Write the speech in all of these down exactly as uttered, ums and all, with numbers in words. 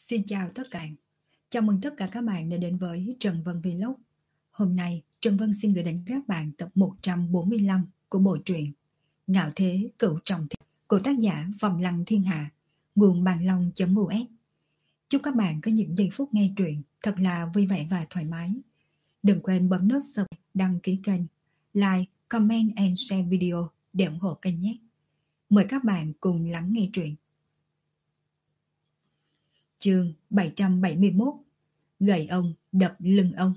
Xin chào tất cả. Chào mừng tất cả các bạn đã đến với Trần Vân Vlog. Hôm nay, Trần Vân xin gửi đến các bạn tập một trăm bốn mươi lăm của bộ truyện Ngạo Thế Cửu Trọng Thiên của tác giả Vòng Lăng Thiên Hạ, nguồn bàn long.us. Chúc các bạn có những giây phút nghe truyện thật là vui vẻ và thoải mái. Đừng quên bấm nút subscribe, đăng ký kênh, like, comment and share video để ủng hộ kênh nhé. Mời các bạn cùng lắng nghe truyện. Chương bảy trăm bảy mươi mốt. Gậy ông đập lưng ông.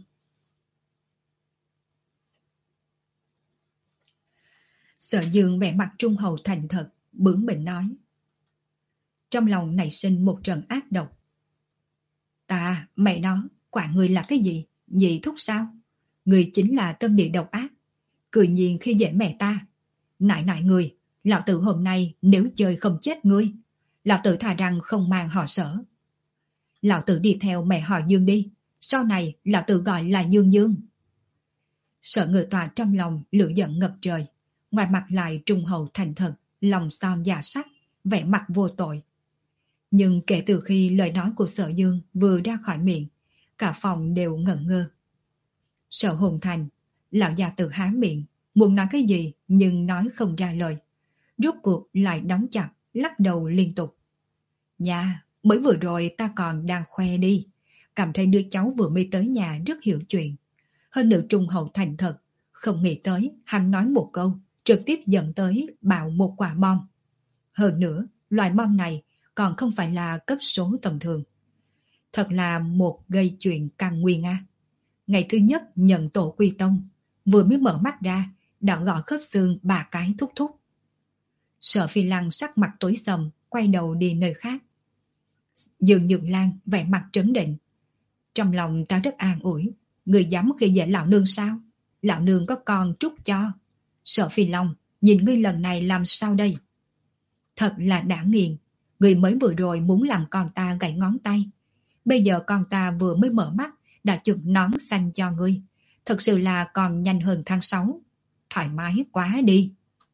Sở Dương vẻ mặt trung hậu thành thật, bướng bỉnh nói. Trong lòng nảy sinh một trận ác độc. Ta, mẹ nó, quả người là cái gì? Nhị thúc sao? Người chính là tâm địa độc ác. Cười nhiên khi dễ mẹ ta. Nại nại người, lão tử hôm nay nếu chơi không chết ngươi, lão tử thà rằng không mang họ Sở. Lão tử đi theo mẹ họ Dương đi, sau này lão tử gọi là Dương Dương. Sở Ngự Tọa trong lòng lửa giận ngập trời, ngoài mặt lại trung hậu thành thật, lòng son dạ sắc, vẻ mặt vô tội. Nhưng kể từ khi lời nói của Sở Dương vừa ra khỏi miệng, cả phòng đều ngẩn ngơ. Sở Hùng Thành, lão già tự há miệng, muốn nói cái gì nhưng nói không ra lời. Rốt cuộc lại đóng chặt, lắc đầu liên tục. Nha, mới vừa rồi ta còn đang khoe đi, cảm thấy đứa cháu vừa mới tới nhà rất hiểu chuyện. Hơn nữa trung hậu thành thật, không nghĩ tới hắn nói một câu, trực tiếp dẫn tới bạo một quả bom. Hơn nữa, loại bom này còn không phải là cấp số tầm thường. Thật là một gây chuyện càng nguyên a. Ngày thứ nhất nhận tổ quy tông, vừa mới mở mắt ra, đã gõ khớp xương ba cái thúc thúc. Sở Phi Lăng sắc mặt tối sầm, quay đầu đi nơi khác. Dương Nhược Lan vẻ mặt trấn định. Trong lòng ta rất an ủi, người dám khi dễ lão nương sao? Lão nương có con trút cho. Sở Phi Long, nhìn ngươi lần này làm sao đây? Thật là đã nghiền, người mới vừa rồi muốn làm con ta gãy ngón tay. Bây giờ con ta vừa mới mở mắt, đã chụp nón xanh cho ngươi. Thật sự là còn nhanh hơn tháng sáu. Thoải mái quá đi.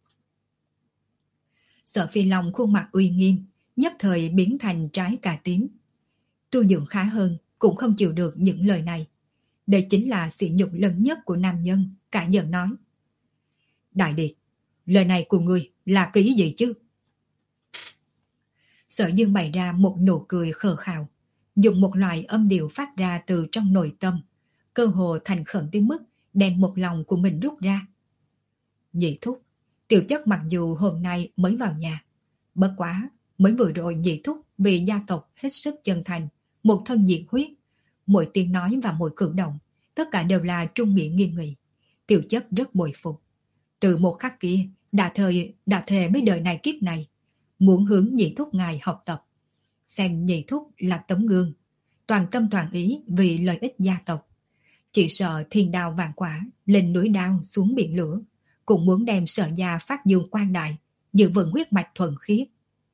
Sở Phi Long khuôn mặt uy nghiêm, nhất thời biến thành trái cà tím. Tu dưỡng khá hơn, cũng không chịu được những lời này. Đây chính là sỉ nhục lớn nhất của nam nhân, cả giận nói. Đại Điệt, lời này của ngươi là cái ý gì chứ? Sở Dương bày ra một nụ cười khờ khào, dùng một loại âm điệu phát ra từ trong nội tâm, cơ hồ thành khẩn tới mức đem một lòng của mình rút ra. Nhị thúc, tiểu chất mặc dù hôm nay mới vào nhà, bất quá mới vừa rồi nhị thúc vì gia tộc hết sức chân thành, một thân nhiệt huyết, mỗi tiếng nói và mỗi cử động, tất cả đều là trung nghĩa nghiêm nghị. Tiểu chất rất bội phục. Từ một khắc kia, đã thời đã thề mấy đời này kiếp này, muốn hướng nhị thúc ngài học tập, xem nhị thúc là tấm gương, toàn tâm toàn ý vì lợi ích gia tộc. Chỉ sợ thiên đao vạn quả, lên núi đao xuống biển lửa, cũng muốn đem Sở gia phát dương quang đại, giữ vững huyết mạch thuần khiết.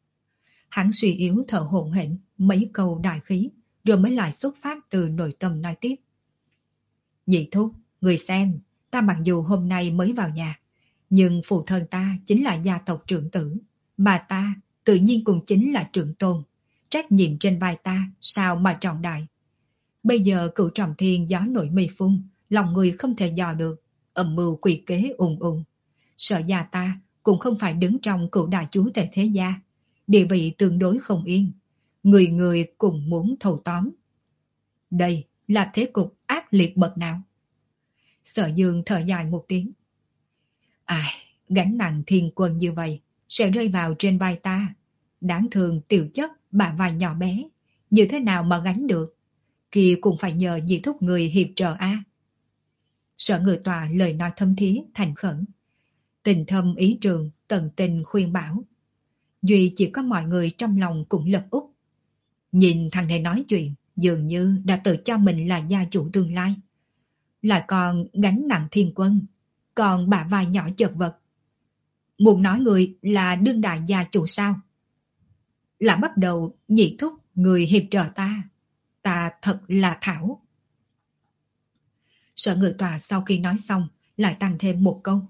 Hắn suy yếu thở hổn hển mấy câu đại khí, rồi mới lại xuất phát từ nội tâm nói tiếp. Nhị thúc, người xem, ta mặc dù hôm nay mới vào nhà, nhưng phụ thân ta chính là gia tộc trưởng tử, mà ta tự nhiên cũng chính là trưởng tôn. Trách nhiệm trên vai ta sao mà trọng đại. Bây giờ Cửu Trọng Thiên gió nổi mây phun, lòng người không thể dò được, âm mưu quỷ kế ùng ùng. Sở gia ta cũng không phải đứng trong cửu đại chúa tể thế gia, địa vị tương đối không yên, người người cùng muốn thâu tóm. Đây là thế cục ác liệt bậc nào? Sở Dương thở dài một tiếng. Ai, gánh nặng thiên quân như vậy sẽ rơi vào trên vai ta. Đáng thương tiểu chất bả vai nhỏ bé, như thế nào mà gánh được? Kia cũng phải nhờ nhị thúc người hiệp trợ a. Sở Ngự Tọa lời nói thâm thía thành khẩn, tình thâm ý trường, tận tình khuyên bảo. Duy chỉ có mọi người trong lòng cũng lập úp. Nhìn thằng này nói chuyện, dường như đã tự cho mình là gia chủ tương lai. Lại còn gánh nặng thiên quân, còn bả vai nhỏ chật vật. Muốn nói người là đương đại gia chủ sao? Là bắt đầu nhị thúc người hiệp trợ ta. Ta thật là thảo. Sở Ngự Tọa sau khi nói xong, lại tăng thêm một câu.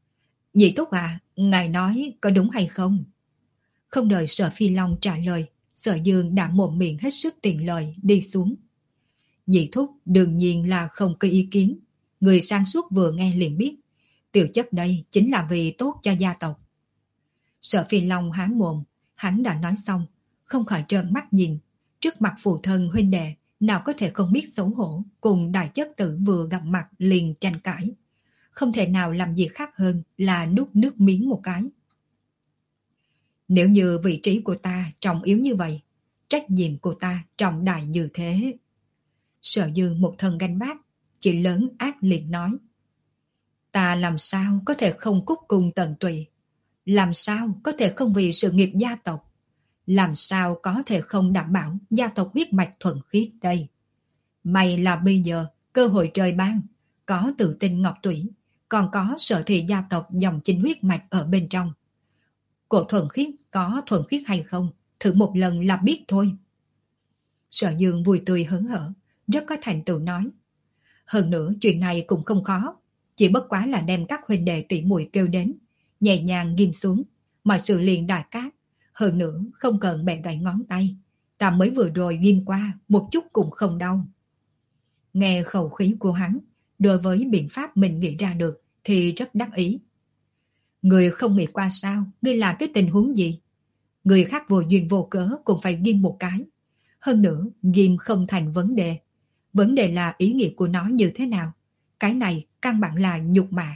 Nhị thúc à, ngài nói có đúng hay không? Không đợi Sở Phi Long trả lời, Sở Dương đã mồm miệng hết sức tiện lời đi xuống. Nhị thúc đương nhiên là không có ý kiến. Người sáng suốt vừa nghe liền biết. Tiểu chất đây chính là vì tốt cho gia tộc. Sở Phi Long há mồm, hắn đã nói xong, không khỏi trợn mắt nhìn. Trước mặt phụ thân huynh đệ, nào có thể không biết xấu hổ, cùng đại chất tử vừa gặp mặt liền tranh cãi. Không thể nào làm gì khác hơn là nuốt nước miếng một cái. Nếu như vị trí của ta trọng yếu như vậy, trách nhiệm của ta trọng đại như thế. Sở Dương một thân gánh vác, chỉ lớn ác liệt nói. Ta làm sao có thể không cúc cung tận tụy? Làm sao có thể không vì sự nghiệp gia tộc? Làm sao có thể không đảm bảo gia tộc huyết mạch thuần khiết đây? May là bây giờ cơ hội trời ban, có tự tin ngọc tủy, còn có Sở Thị gia tộc dòng chính huyết mạch ở bên trong. Cổ thuần khiết có thuần khiết hay không, thử một lần là biết thôi. Sở Dương vui tươi hớn hở, rất có thành tựu nói. Hơn nữa chuyện này cũng không khó, chỉ bất quá là đem các huynh đệ tỷ muội kêu đến, nhẹ nhàng ghim xuống, mọi sự liền đại cát. Hơn nữa không cần bẻ gãy ngón tay, ta mới vừa rồi ghim qua, một chút cũng không đau. Nghe khẩu khí của hắn, đối với biện pháp mình nghĩ ra được thì rất đắc ý. Người không nghĩ qua sao, ngươi là cái tình huống gì? Người khác vô duyên vô cớ cũng phải ghim một cái. Hơn nữa, ghim không thành vấn đề. Vấn đề là ý nghĩa của nó như thế nào. Cái này căn bản là nhục mạ.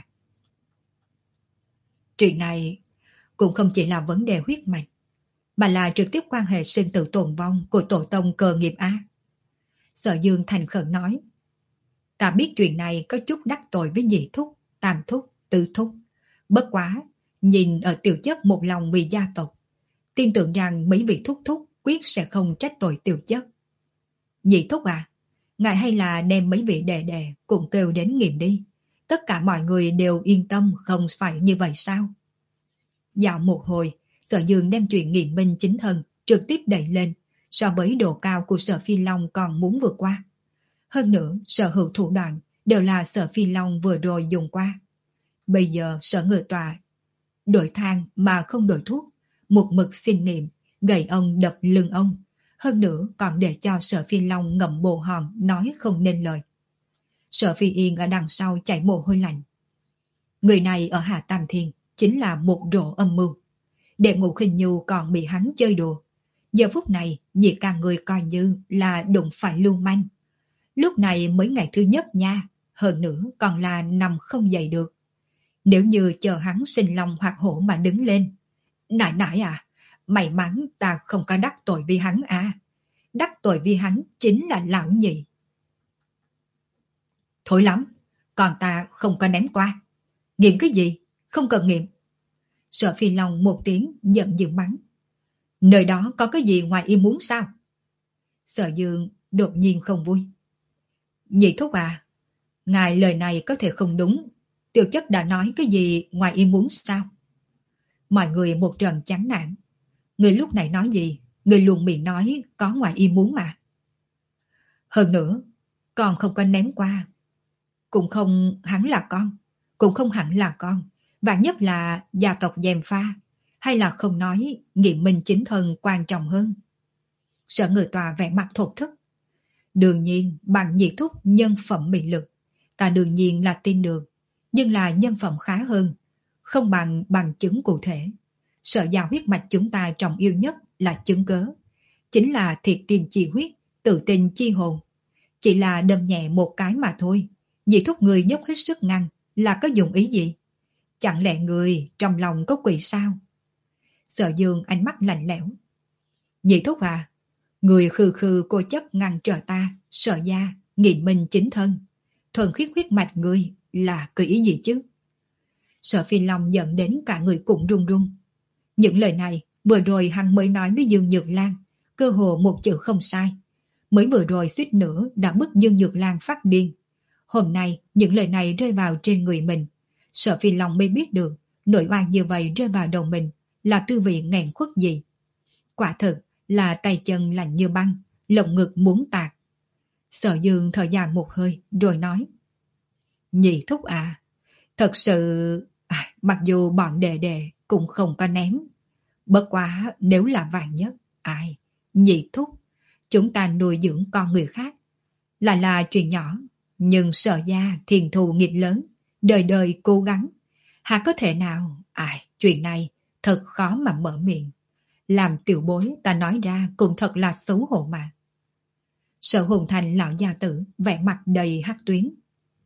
Chuyện này cũng không chỉ là vấn đề huyết mạch, mà là trực tiếp quan hệ sinh tử tồn vong của tổ tông cơ nghiệp á. Sở Dương thành khẩn nói. Ta biết chuyện này có chút đắc tội với nhị thúc, tam thúc, tứ thúc. Bất quá, nhìn ở tiểu chất một lòng vì gia tộc, tin tưởng rằng mấy vị thúc thúc quyết sẽ không trách tội tiểu chất. Nhị thúc à, ngài hay là đem mấy vị đệ đệ cùng kêu đến nghiệm đi. Tất cả mọi người đều yên tâm, không phải như vậy sao? Dạo một hồi, Sở Dương đem chuyện nghiệm minh chính thân trực tiếp đẩy lên, so với độ cao của Sở Phi Long còn muốn vượt qua. Hơn nữa, sở hữu thủ đoạn đều là Sở Phi Long vừa rồi dùng qua. Bây giờ Sở Ngự Tọa đổi thang mà không đổi thuốc, một mực xin niệm, gậy ông đập lưng ông. Hơn nữa còn để cho Sở Phi Long ngậm bồ hòn nói không nên lời. Sở Phi Yên ở đằng sau chảy mồ hôi lạnh. Người này ở Hạ Tam Thiên chính là một rổ âm mưu. Đệ Ngũ Khinh Nhu còn bị hắn chơi đùa. Giờ phút này nhị ca người coi như là đụng phải lưu manh. Lúc này mới ngày thứ nhất nha, hơn nữa còn là nằm không dậy được. Nếu như chờ hắn sinh long hoặc hổ mà đứng lên. Nại nại à, may mắn ta không có đắc tội vì hắn à. Đắc tội vì hắn chính là lão nhị. Thối lắm, còn ta không có ném qua. Nghiệm cái gì? Không cần nghiệm. Sở Phi Long một tiếng giận dữ mắng. Nơi đó có cái gì ngoài ý muốn sao? Sở Dương đột nhiên không vui. Nhị thúc à, ngài lời này có thể không đúng. Tiểu chất đã nói cái gì ngoài ý muốn sao? Mọi người một trận chán nản. Người lúc này nói gì? Người luôn miệng nói có ngoài ý muốn mà. Hơn nữa, còn không có ném qua. Cũng không hắn là con. Cũng không hẳn là con. Và nhất là gia tộc gièm pha. Hay là không nói nghiệm minh chính thân quan trọng hơn. Sở Ngự Tòa vẻ mặt thổn thức. Đương nhiên bằng nhị thúc nhân phẩm mị lực, ta đương nhiên là tin được. Nhưng là nhân phẩm khá hơn, không bằng bằng chứng cụ thể. Sở giao huyết mạch chúng ta trọng yêu nhất là chứng cớ. Chính là thiệt tim chi huyết, tự tin chi hồn. Chỉ là đâm nhẹ một cái mà thôi. Nhị thúc người nhốc hết sức ngăn là có dụng ý gì? Chẳng lẽ người trong lòng có quỷ sao? Sở Dương ánh mắt lạnh lẽo. Nhị thúc à, người khư khư cô chấp ngăn trở ta, Sở gia, nghiệm minh chính thân. Thuần khiết huyết mạch người là cái ý gì chứ? Sở Phi Long giận đến cả người cũng run run. Những lời này vừa rồi hắn mới nói với Dương Nhược Lan, cơ hồ một chữ không sai. Mới vừa rồi suýt nữa đã bức Dương Nhược Lan phát điên. Hôm nay những lời này rơi vào trên người mình. Sở Phi Long mới biết được nỗi oan như vậy rơi vào đầu mình là tư vị nghẹn khuất gì. Quả thực là tay chân lạnh như băng, lồng ngực muốn tạc. Sở Dương thở dài một hơi rồi nói. Nhị thúc à, thật sự à, mặc dù bọn đệ đệ cũng không có ném. Bất quá nếu là vàng nhất, ai, Nhị thúc, chúng ta nuôi dưỡng con người khác là là chuyện nhỏ, nhưng Sở gia thiền thù nghiệp lớn, đời đời cố gắng. Hả có thể nào, ai, chuyện này thật khó mà mở miệng. Làm tiểu bối ta nói ra cũng thật là xấu hổ mà. Sở Hùng Thành lão gia tử vẻ mặt đầy hắc tuyến.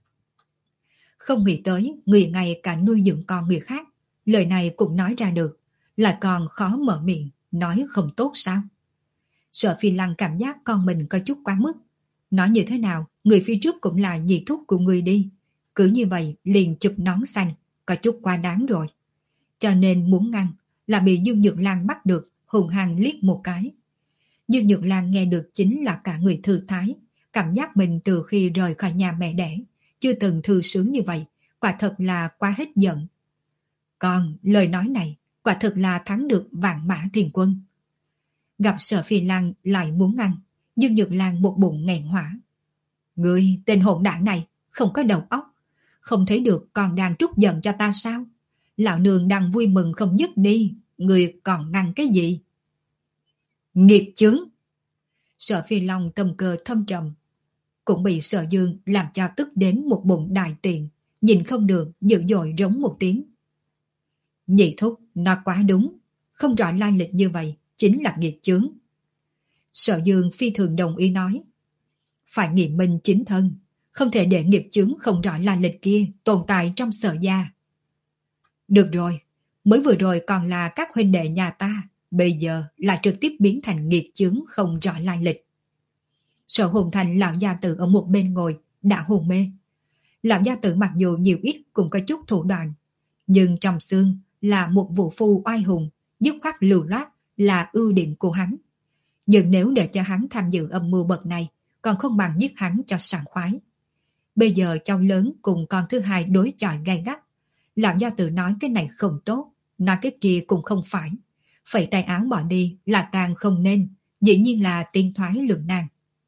Không nghĩ tới người ngay cả nuôi dưỡng con người khác, lời này cũng nói ra được, lại còn khó mở miệng, nói không tốt sao? Sở Phi Lăng cảm giác con mình có chút quá mức. Nói như thế nào, người phía trước cũng là nhị thúc của người đi. Cứ như vậy liền chụp nón xanh, có chút quá đáng rồi. Cho nên muốn ngăn, là bị Dương Nhược Lan bắt được, hùng hăng liếc một cái. Dương Nhược Lan nghe được chính là cả người thư thái, cảm giác mình từ khi rời khỏi nhà mẹ đẻ, chưa từng thư sướng như vậy, quả thật là quá hết giận. Còn lời nói này, quả thật là thắng được vạn mã thiền quân. Gặp Sở Phi Lăng lại muốn ngăn, Dương Nhược Lan một bụng nghẹn hỏa. Người tên hỗn đảng này không có đầu óc, không thấy được còn đang trút giận cho ta sao? Lão nương đang vui mừng không dứt đi, người còn ngăn cái gì? Nghiệp chướng! Sở Phi Long tâm cơ thâm trầm, cũng bị Sở Dương làm cho tức đến một bụng đại tiện, nhìn không được dữ dội rống một tiếng. Nhị thúc, nó quá đúng, không rõ lai lịch như vậy, chính là nghiệp chướng. Sở Dương phi thường đồng ý nói. Phải nghiệm minh chính thân, không thể để nghiệp chướng không rõ lai lịch kia tồn tại trong Sở gia. Được rồi, mới vừa rồi còn là các huynh đệ nhà ta, bây giờ là trực tiếp biến thành nghiệp chướng không rõ lai lịch. Sở Hùng Thành lão gia tử ở một bên ngồi, đã hôn mê. Lão gia tử mặc dù nhiều ít cũng có chút thủ đoạn, nhưng trong xương là một vũ phu oai hùng, dứt khoát lưu loát là ưu điểm của hắn. Nhưng nếu để cho hắn tham dự âm mưu bậc này, còn không bằng giết hắn cho sảng khoái. Bây giờ cháu lớn cùng con thứ hai đối chọi gay gắt. Lão gia tử nói cái này không tốt, nói cái kia cũng không phải. Phẩy tay áo bỏ đi là càng không nên, dĩ nhiên là tiên thoái lưỡng nan.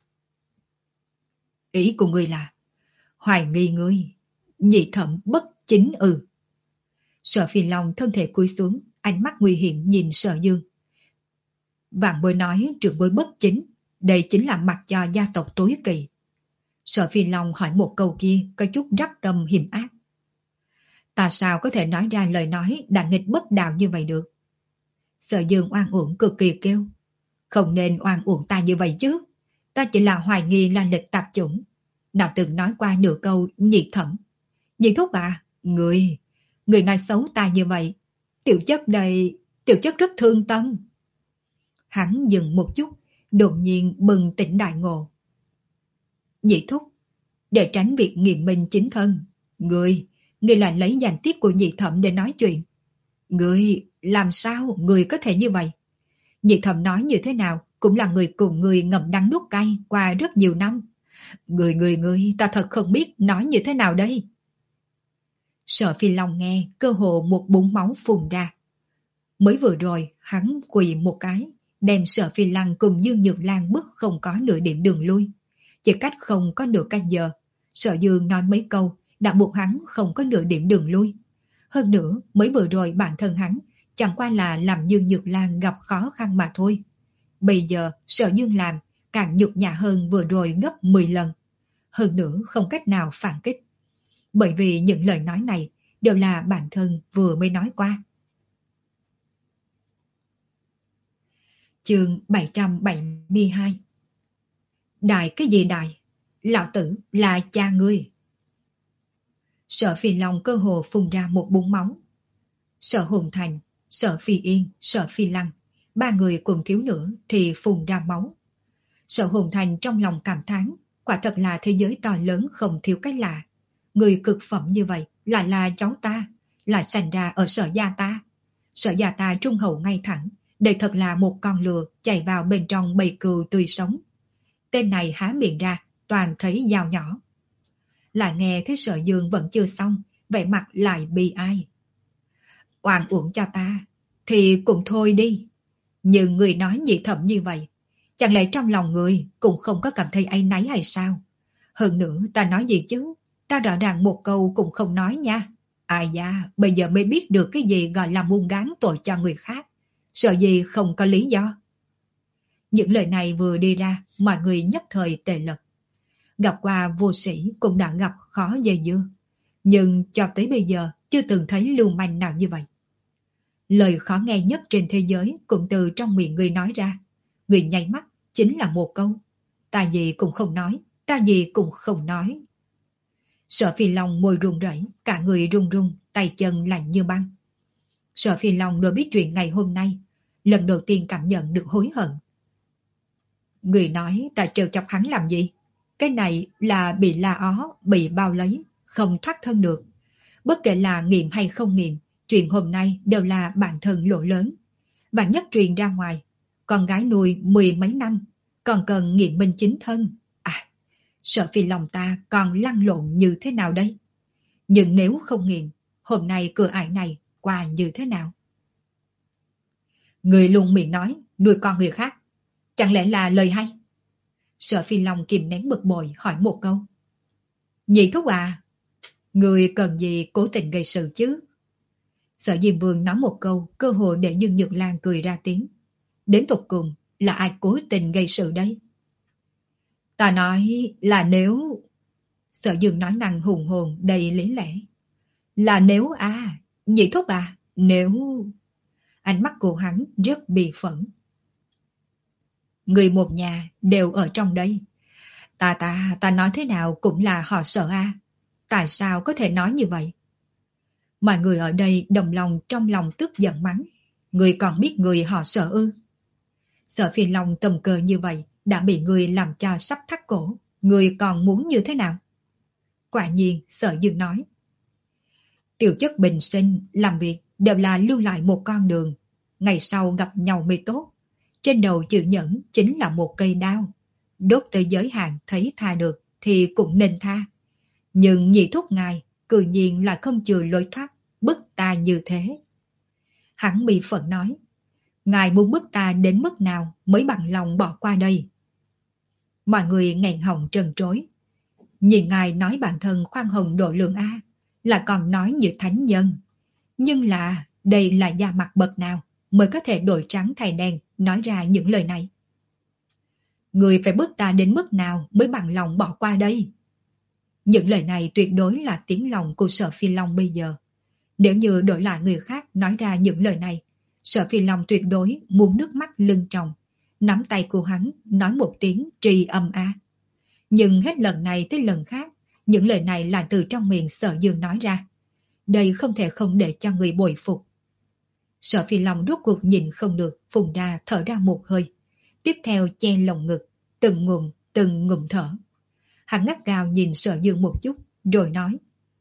Ý của ngươi là hoài nghi ngươi, nhị thẩm bất chính ư? Sở Phi Long thân thể cúi xuống, ánh mắt nguy hiểm nhìn Sở Dương. Vạn bối nói trưởng bối bất chính, đây chính là mặt cho gia tộc tối kỵ. Sở Phi Long hỏi một câu kia có chút rắc tâm hiểm ác. Ta sao có thể nói ra lời nói đã nghịch bất đạo như vậy được? Sở Dương oan uổng cực kỳ kêu. Không nên oan uổng ta như vậy chứ. Ta chỉ là hoài nghi là lịch tạp chủng. Nào từng nói qua nửa câu nhị thẩm. Nhị thúc à, người, người nói xấu ta như vậy. Tiểu chất đây, tiểu chất rất thương tâm. Hắn dừng một chút, đột nhiên bừng tỉnh đại ngộ. Nhị thúc, để tránh việc nghiệm minh chính thân, người, người lại lấy danh tiết của nhị thẩm để nói chuyện. Người, làm sao người có thể như vậy? Nhị thẩm nói như thế nào cũng là người cùng người ngậm đắng nuốt cay qua rất nhiều năm. Người người người, ta thật không biết nói như thế nào đây. Sở Phi Long nghe cơ hồ một búng máu phun ra. Mới vừa rồi hắn quỳ một cái, đem Sở Phi Lăng cùng Dương Nhược Lan bức không có nửa điểm đường lui. Chỉ cách không có nửa canh giờ, Sở Dương nói mấy câu đã buộc hắn không có nửa điểm đường lui. Hơn nữa, mới vừa rồi bản thân hắn chẳng qua là làm Dương Nhược Lan gặp khó khăn mà thôi. Bây giờ Sở Dương làm càng nhục nhã hơn vừa rồi gấp mười lần. Hơn nữa không cách nào phản kích. Bởi vì những lời nói này đều là bản thân vừa mới nói qua. Chương bảy trăm bảy mươi hai. Đại cái gì đại? Lão tử là cha ngươi. Sở Phi Long cơ hồ phun ra một búng máu. Sở Hùng Thành, Sở Phi Yên, Sở Phi Lăng, ba người cùng thiếu nữa thì phun ra máu. Sở Hùng Thành trong lòng cảm thán, quả thật là thế giới to lớn không thiếu cái lạ. Người cực phẩm như vậy lại là cháu ta, lại sanh ra ở Sở gia ta. Sở gia ta trung hậu ngay thẳng, đây thật là một con lừa chạy vào bên trong bầy cừu tươi sống. Tên này há miệng ra, toàn thấy dao nhỏ. Lại nghe thấy Sở Dương vẫn chưa xong, vẻ mặt lại bi ai. Oan uổng cho ta, thì cũng thôi đi. Nhưng người nói nhị thẩm như vậy, chẳng lẽ trong lòng người cũng không có cảm thấy áy náy hay sao? Hơn nữa ta nói gì chứ, ta rõ ràng một câu cũng không nói nha. Ai da, bây giờ mới biết được cái gì gọi là buôn gán tội cho người khác. Sợ gì không có lý do. Những lời này vừa đi ra, mọi người nhất thời tề lật. Gặp qua vô sĩ cũng đã gặp khó dây dưa, nhưng cho tới bây giờ chưa từng thấy lưu manh nào như vậy. Lời khó nghe nhất trên thế giới cũng từ trong miệng người nói ra. Người nháy mắt chính là một câu: ta gì cũng không nói, ta gì cũng không nói. Sở Phi Long môi run rẩy, cả người run run, tay chân lạnh như băng. Sở Phi Long đã biết chuyện ngày hôm nay, lần đầu tiên cảm nhận được hối hận. Người nói ta trêu chọc hắn làm gì? Cái này là bị la ó, bị bao lấy, không thoát thân được. Bất kể là nghiệm hay không nghiệm, chuyện hôm nay đều là bản thân lỗ lớn. Và nhất truyền ra ngoài, con gái nuôi mười mấy năm, còn cần nghiệm minh chính thân. À, Sở Phi Long ta còn lăn lộn như thế nào đây? Nhưng nếu không nghiệm, hôm nay cửa ải này qua như thế nào? Người luôn miệng nói nuôi con người khác, chẳng lẽ là lời hay? Sở Phi Long kìm nén bực bội hỏi một câu. Nhị thúc à, người cần gì cố tình gây sự chứ? Sở Diêm Vương nói một câu, cơ hội để Dương Nhược Lan cười ra tiếng. Đến tột cùng là ai cố tình gây sự đây? Ta nói là nếu... Sở Dương nói năng hùng hồn đầy lý lẽ. Là nếu à, nhị thúc à, nếu... Ánh mắt của hắn rất bi phẫn. Người một nhà đều ở trong đây. Ta ta, ta nói thế nào cũng là họ Sở a. Tại sao có thể nói như vậy? Mọi người ở đây đồng lòng trong lòng tức giận mắng. Người còn biết người họ Sở ư? Sở Phi Long tầm cờ như vậy đã bị người làm cho sắp thắt cổ. Người còn muốn như thế nào? Quả nhiên Sở Dương nói. Tiểu chất bình sinh, làm việc đều là lưu lại một con đường. Ngày sau gặp nhau mới tốt. Trên đầu chữ nhẫn chính là một cây đao. Đốt tới giới hạn thấy tha được thì cũng nên tha. Nhưng nhị thúc ngài cự nhiên là không chừa lối thoát, bức ta như thế. Hắn bị phẫn nói. Ngài muốn bức ta đến mức nào mới bằng lòng bỏ qua đây? Mọi người nghẹn họng trần trối. Nhìn ngài nói bản thân khoan hồng độ lượng A, là còn nói như thánh nhân. Nhưng là đây là da mặt bậc nào mới có thể đổi trắng thay đen nói ra những lời này? Người phải bức ta đến mức nào mới bằng lòng bỏ qua đây? Những lời này tuyệt đối là tiếng lòng của Sở Phi Long bây giờ. Nếu như đổi lại người khác nói ra những lời này, Sở Phi Long tuyệt đối muốn nước mắt lưng tròng, nắm tay của hắn nói một tiếng tri âm a. Nhưng hết lần này tới lần khác, những lời này là từ trong miệng Sở Dương nói ra. Đây không thể không để cho người bội phục. Sở Phi Long rốt cuộc nhìn không được, phun ra thở ra một hơi. Tiếp theo che lồng ngực, từng ngụm, từng ngụm thở. Hắn ngắt gao nhìn Sở Dương một chút, rồi nói.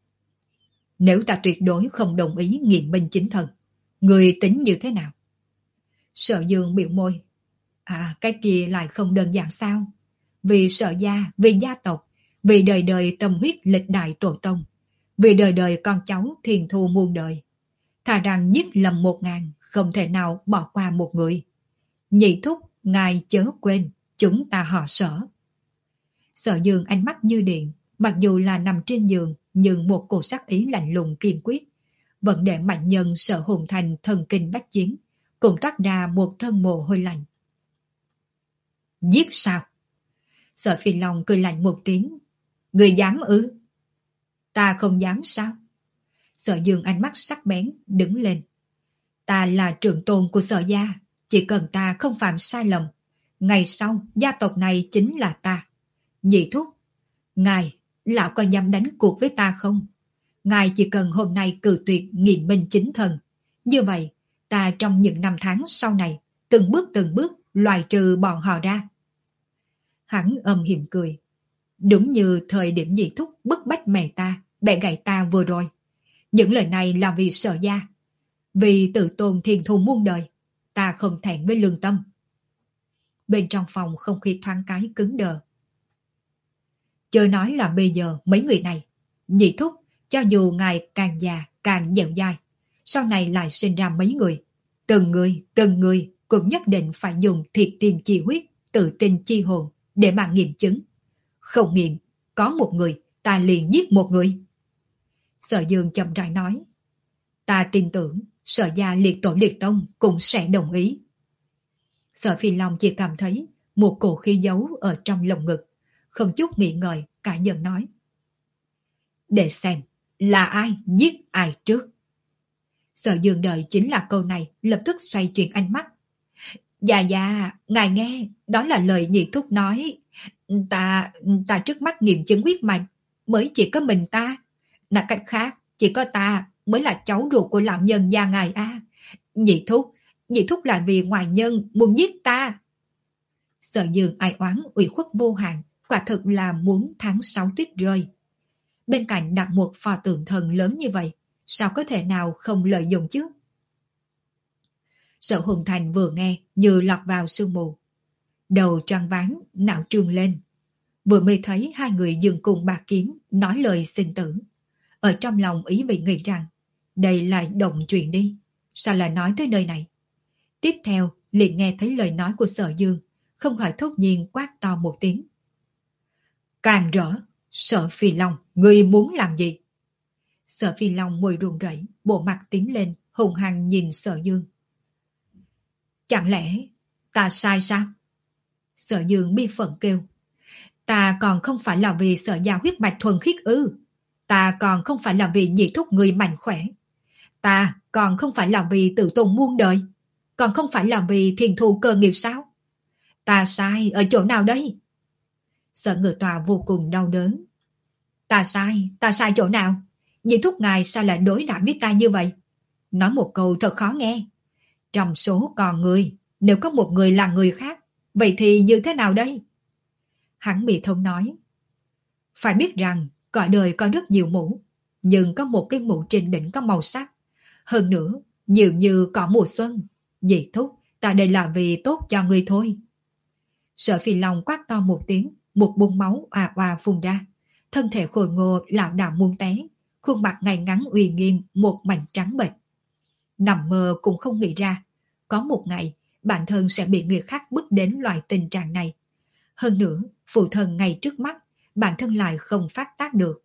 Nếu ta tuyệt đối không đồng ý nghiệm minh chính thần, người tính như thế nào? Sở Dương biểu môi. À, cái kia lại không đơn giản sao? Vì Sở gia, vì gia tộc, vì đời đời tâm huyết lịch đại tổ tông, vì đời đời con cháu thiền thu muôn đời. Thà rằng giết lầm một ngàn, không thể nào bỏ qua một người. Nhị thúc, ngài chớ quên, chúng ta họ Sở. Sở Dương ánh mắt như điện, mặc dù là nằm trên giường, nhưng một cổ sắc ý lạnh lùng kiên quyết. Vẫn để mạnh nhân Sở hồn thành thần kinh bách chiến, cùng toát ra một thân mồ hôi lạnh. Giết sao? Sở Phi Long cười lạnh một tiếng. Người dám ư? Ta không dám sao? Sở Dương ánh mắt sắc bén, đứng lên. Ta là trưởng tôn của Sở gia, chỉ cần ta không phạm sai lầm, ngày sau gia tộc này chính là ta. Nhị thúc, ngài, lão có dám đánh cuộc với ta không? Ngài chỉ cần hôm nay cự tuyệt nghiệm minh chính thần. Như vậy, ta trong những năm tháng sau này, từng bước từng bước loại trừ bọn họ ra. Hắn âm hiểm cười. Đúng như thời điểm nhị thúc bức bách mẹ ta, bẻ gãy ta vừa rồi. Những lời này là vì Sở gia. Vì tự tôn thiên thu muôn đời, ta không thẹn với lương tâm. Bên trong phòng không khí thoáng cái cứng đờ. Chớ nói là bây giờ mấy người này, nhị thúc, cho dù ngài càng già càng dẻo dai, sau này lại sinh ra mấy người. Từng người, từng người cũng nhất định phải dùng thiệt tim chi huyết, tự tin chi hồn để mà nghiệm chứng. Không nghiệm, có một người, ta liền giết một người. Sở Dương chậm rãi nói. Ta tin tưởng Sở gia liệt tổ liệt tông cũng sẽ đồng ý. Sở Phi Long chỉ cảm thấy một cổ khí giấu ở trong lồng ngực, không chút nghĩ ngợi, cả giận nói. Để xem, là ai giết ai trước? Sở Dương đợi chính là câu này, lập tức xoay chuyển ánh mắt. Dạ dạ, ngài nghe, đó là lời nhị thúc nói. Ta, ta trước mắt nghiệm chứng huyết mạch, mới chỉ có mình ta. Nói cách khác, chỉ có ta mới là cháu ruột của lão nhân gia ngài a. Nhị thúc, nhị thúc là vì ngoại nhân muốn giết ta. Sở Dương ai oán ủy khuất vô hạn, quả thực là muốn tháng sáu tuyết rơi. Bên cạnh đặt một pho tượng thần lớn như vậy, sao có thể nào không lợi dụng chứ? Sở Hùng Thành vừa nghe như lọt vào sương mù. Đầu choáng váng, não trương lên. Vừa mới thấy hai người dừng cùng bạc kiếm, nói lời sinh tử. Ở trong lòng ý vị nghĩ rằng, đây là động chuyện đi, sao lại nói tới nơi này? Tiếp theo, liền nghe thấy lời nói của Sở Dương, không khỏi thốt nhiên quát to một tiếng. Càng rỡ, Sở Phi Long, ngươi muốn làm gì? Sở Phi Long môi run rẩy, bộ mặt tím lên, hùng hăng nhìn Sở Dương. Chẳng lẽ ta sai sao? Sở Dương bi phẫn kêu. Ta còn không phải là vì Sở gia huyết mạch thuần khiết ư? Ta còn không phải là vì nhị thúc người mạnh khỏe? Ta còn không phải là vì tự tôn muôn đời? Còn không phải là vì thiền thù cơ nghiệp sao? Ta sai ở chỗ nào đây? Sở Ngự Tòa vô cùng đau đớn. Ta sai, ta sai chỗ nào? Nhị thúc ngài sao lại đối đãi với ta như vậy? Nói một câu thật khó nghe. Trong số con người, nếu có một người là người khác, vậy thì như thế nào đây? Hắn bị thông nói. Phải biết rằng, cõi đời có rất nhiều mũ, nhưng có một cái mũ trên đỉnh có màu sắc. Hơn nữa, nhiều như cỏ mùa xuân. Nhị thúc, ta đây là vì tốt cho người thôi. Sở Phi Long quát to một tiếng, một bung máu òa òa phun ra. Thân thể khôi ngô lảo đảo muôn té, khuôn mặt ngay ngắn uy nghiêm, một mảnh trắng bệch. Nằm mơ cũng không nghĩ ra, có một ngày bản thân sẽ bị người khác bước đến loại tình trạng này. Hơn nữa, phụ thân ngay trước mắt, bản thân lại không phát tác được.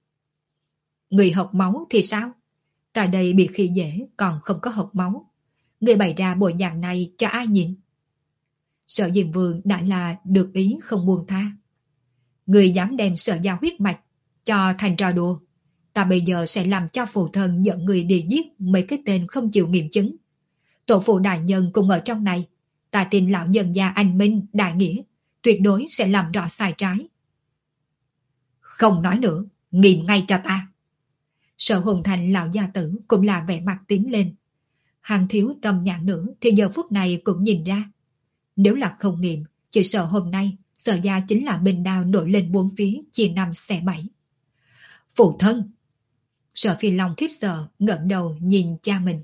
Người học máu thì sao? Tại đây bị khi dễ còn không có học máu. Người bày ra bộ dạng này cho ai nhìn? Sở Diêm Vương đã là được ý không buông tha. Người dám đem Sở gia huyết mạch cho thành trò đùa. Ta bây giờ sẽ làm cho phụ thân dẫn người đi giết mấy cái tên không chịu nghiệm chứng. Tổ phụ đại nhân cùng ở trong này. Ta tin lão nhân gia anh minh, đại nghĩa, tuyệt đối sẽ làm rõ sai trái. Không nói nữa, nghiệm ngay cho ta. Sở Hùng Thành lão gia tử cũng là vẻ mặt tím lên. Hàng thiếu tâm nhãn nữa thì giờ phút này cũng nhìn ra. Nếu là không nghiệm, chỉ sợ hôm nay Sở gia chính là bình đao nổi lên bốn phía, chia năm xẻ bảy. Phụ thân! Sở Phi Long khiếp sợ, ngẩng đầu nhìn cha mình.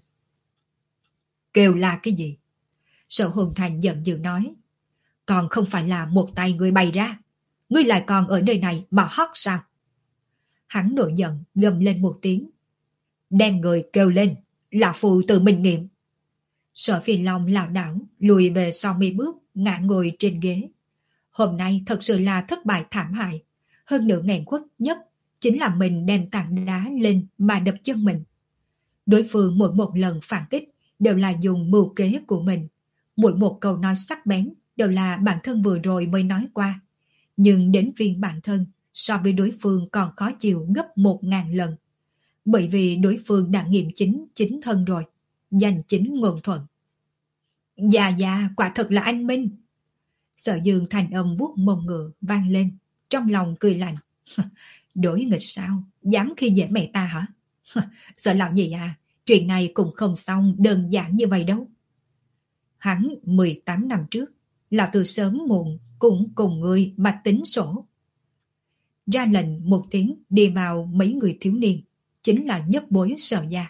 Kêu là cái gì? Sở Hùng Thành giận dữ nói. Còn không phải là một tay người bày ra. Ngươi lại còn ở nơi này mà hót sao? Hắn nổi giận, gầm lên một tiếng. Đem người kêu lên, là phụ tự mình nghiệm. Sở Phi Long lảo đảo, lùi về sau mấy bước, ngã ngồi trên ghế. Hôm nay thật sự là thất bại thảm hại. Hơn nữa nghẹn khuất nhất chính là mình đem tảng đá lên mà đập chân mình. Đối phương mỗi một lần phản kích đều là dùng mưu kế của mình. Mỗi một câu nói sắc bén đều là bản thân vừa rồi mới nói qua. Nhưng đến phiên bản thân so với đối phương còn khó chịu gấp một ngàn lần. Bởi vì đối phương đã nghiệm chính chính thân rồi. Danh chính ngôn thuận. Dạ dạ, quả thật là anh Minh. Sở Dương thành âm vuốt mông ngựa vang lên. Trong lòng cười lạnh. Đối nghịch sao? Dám khi dễ mẹ ta hả? Sợ làm gì à? Chuyện này cũng không xong đơn giản như vậy đâu. Hắn mười tám năm trước là từ sớm muộn cũng cùng người mà tính sổ. Ra lệnh một tiếng đi vào mấy người thiếu niên, chính là nhất bối Sở gia.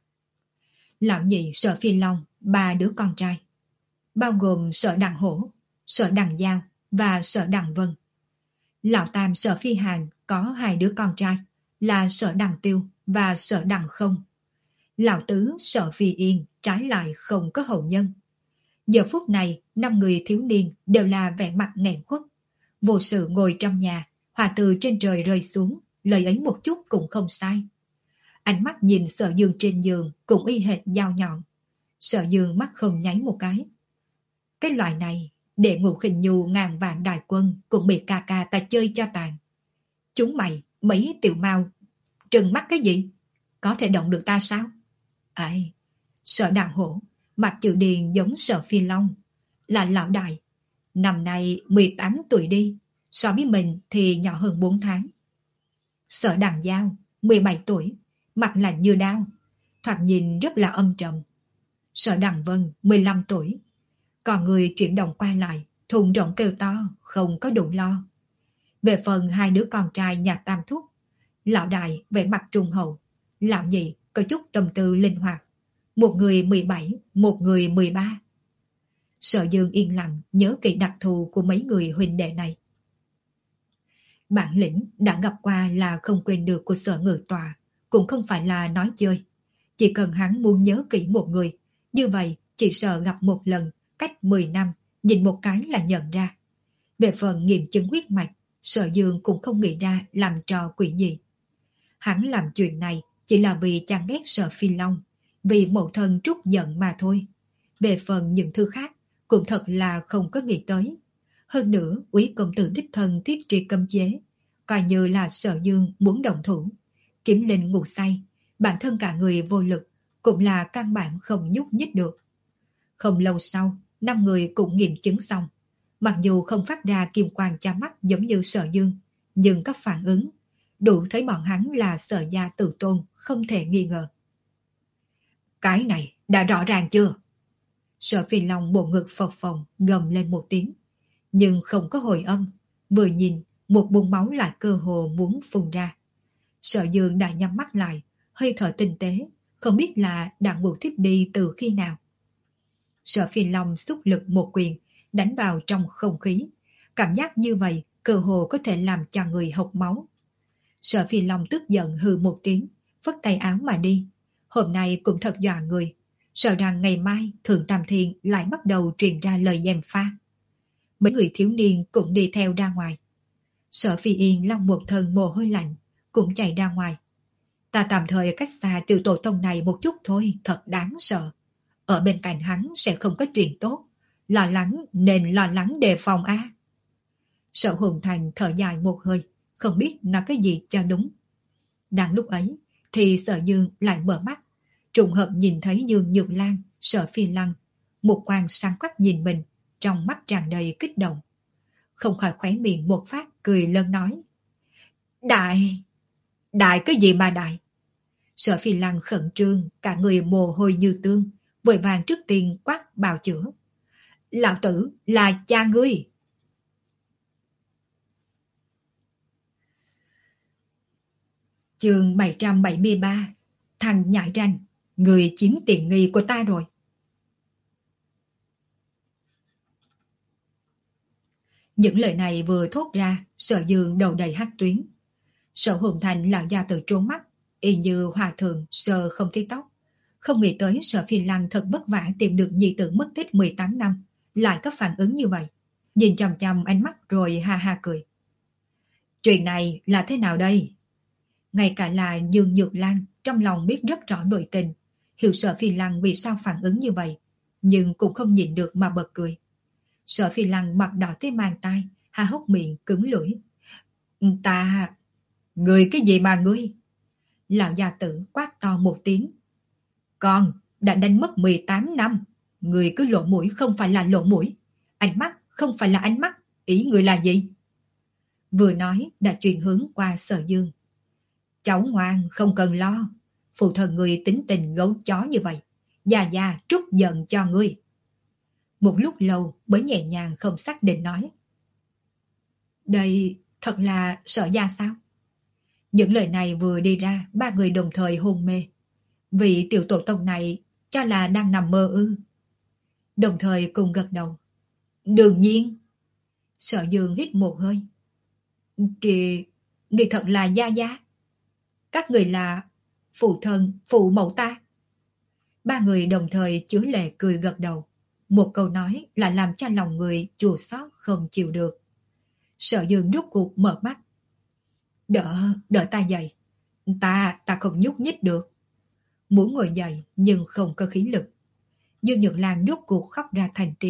Lão nhị Sở Phi Long, ba đứa con trai, bao gồm Sở Đằng Hổ, Sở Đằng Giao và Sở Đằng Vân. Lão tam Sở Phi Hàn có hai đứa con trai là Sở Đằng Tiêu và Sở Đằng Không. Lão tứ Sở Phi Yên trái lại không có hậu nhân. Giờ phút này, năm người thiếu niên đều là vẻ mặt nghẹn khuất. Vô sự ngồi trong nhà, hòa từ trên trời rơi xuống, lời ấy một chút cũng không sai. Ánh mắt nhìn Sở Dương trên giường cũng y hệt dao nhọn. Sở Dương mắt không nháy một cái. Cái loại này, để Ngũ Khinh Nhu ngàn vạn đại quân cũng bị ca ca ta chơi cho tàn. Chúng mày, mấy tiểu mau, trừng mắt cái gì? Có thể động được ta sao? Ai, Sở Đàn Hổ, mặt chữ điền giống Sở Phi Long, là lão đại. Năm nay mười tám tuổi đi, so với mình thì nhỏ hơn bốn tháng. Sở Đàn Giao, mười bảy tuổi, mặt lạnh như đao, thoạt nhìn rất là âm trầm. Sở Đàn Vân, mười lăm tuổi, còn người chuyển động qua lại, thùng rộng kêu to, không có đủ lo. Về phần hai đứa con trai nhà Tam Thúc, lão đại vẻ mặt trung hậu, lão nhị có chút tâm tư linh hoạt, một người mười bảy, một người mười ba. Sở Dương yên lặng nhớ kỹ đặc thù của mấy người huynh đệ này. Bản lĩnh đã gặp qua là không quên được của Sở Ngự Tòa, cũng không phải là nói chơi. Chỉ cần hắn muốn nhớ kỹ một người, như vậy chỉ sợ gặp một lần, cách mười năm, nhìn một cái là nhận ra. Về phần nghiệm chứng huyết mạch, Sở Dương cũng không nghĩ ra làm trò quỷ gì. Hắn làm chuyện này chỉ là vì chán ghét Sở Phi Long, vì mẫu thân trút giận mà thôi. Về phần những thứ khác, cũng thật là không có nghĩ tới. Hơn nữa, Úy công tử đích thân thiết tri cấm chế, coi như là Sở Dương muốn động thủ. Kiếm linh ngủ say, bản thân cả người vô lực, cũng là căn bản không nhúc nhích được. Không lâu sau, năm người cũng nghiệm chứng xong. Mặc dù không phát ra kim quang cha mắt giống như Sở Dương, nhưng các phản ứng đủ thấy bọn hắn là Sở gia tử tôn, không thể nghi ngờ. Cái này đã rõ ràng chưa? Sở Phi Long bộ ngực phập phồng gầm lên một tiếng, nhưng không có hồi âm. Vừa nhìn, một bung máu lại cơ hồ muốn phun ra. Sở Dương đã nhắm mắt lại, hơi thở tinh tế, không biết là đã ngủ thiếp đi từ khi nào. Sở Phi Long xúc lực một quyền, đánh vào trong không khí. Cảm giác như vậy cơ hồ có thể làm cho người hộc máu. Sở Phi Long tức giận hừ một tiếng, phất tay áo mà đi. Hôm nay cũng thật dọa người, sợ rằng ngày mai Thượng Tam Thiên lại bắt đầu truyền ra lời gièm pha. Mấy người thiếu niên cũng đi theo ra ngoài. Sở Phi Yên long một thân mồ hôi lạnh, cũng chạy ra ngoài. Ta tạm thời cách xa tiểu tổ tông này một chút thôi, thật đáng sợ. Ở bên cạnh hắn sẽ không có chuyện tốt. Lo lắng nên lo lắng đề phòng a. À. Sở Hùng Thành thở dài một hơi, không biết nói cái gì cho đúng. Đang lúc ấy thì Sở Dương lại mở mắt, trùng hợp nhìn thấy Dương Nhược Lan, Sở Phi Lăng, một quan sáng quắc nhìn mình, trong mắt tràn đầy kích động. Không khỏi khóe miệng một phát cười lớn nói: Đại, đại cái gì mà đại? Sở Phi Lăng khẩn trương, cả người mồ hôi như tương, vội vàng trước tiên quát bào chữa: Lão tử là cha ngươi. Chương bảy trăm bảy mươi ba. Thằng nhãi ranh, người chiếm tiện nghi của ta rồi. Những lời này vừa thốt ra, Sở Dương đầu đầy hắc tuyến. Sở Hùng Thành lão gia tự trốn mắt, y như hòa thượng sờ không thấy tóc. Không nghĩ tới Sở Phi Lăng thật vất vả tìm được nhi tử mất tích mười tám năm, lại có phản ứng như vậy. Nhìn chằm chằm ánh mắt rồi ha ha cười. Chuyện này là thế nào đây? Ngay cả là Dương Nhược Lan trong lòng biết rất rõ nội tình, hiểu Sở Phi Lăng vì sao phản ứng như vậy, nhưng cũng không nhịn được mà bật cười. Sở Phi Lăng mặt đỏ tới mang tai, há hốc miệng cứng lưỡi. Ta... Người cái gì mà ngươi? Lão gia tử quát to một tiếng. Con đã đánh mất mười tám năm, người cứ lộ mũi không phải là lộ mũi, ánh mắt không phải là ánh mắt, ý người là gì? Vừa nói đã chuyển hướng qua Sở Dương. Cháu ngoan không cần lo, phụ thân người tính tình gấu chó như vậy, già già trút giận cho ngươi. Một lúc lâu mới nhẹ nhàng không xác định nói. Đây thật là Sở gia sao? Những lời này vừa đi ra, ba người đồng thời hôn mê. Vị tiểu tổ tông này cho là đang nằm mơ ư? Đồng thời cùng gật đầu. Đương nhiên. Sở Dương hít một hơi. Kìa, người thật là gia gia. Các người là phụ thân, phụ mẫu ta. Ba người đồng thời chứa lệ cười gật đầu. Một câu nói là làm cho lòng người chua xót không chịu được. Sở Dương rút cuộc mở mắt. Đỡ, đỡ ta dậy. Ta, ta không nhúc nhích được. Muốn ngồi dậy nhưng không có khí lực. Dương Nhược Lan rút cuộc khóc ra thành tiếng.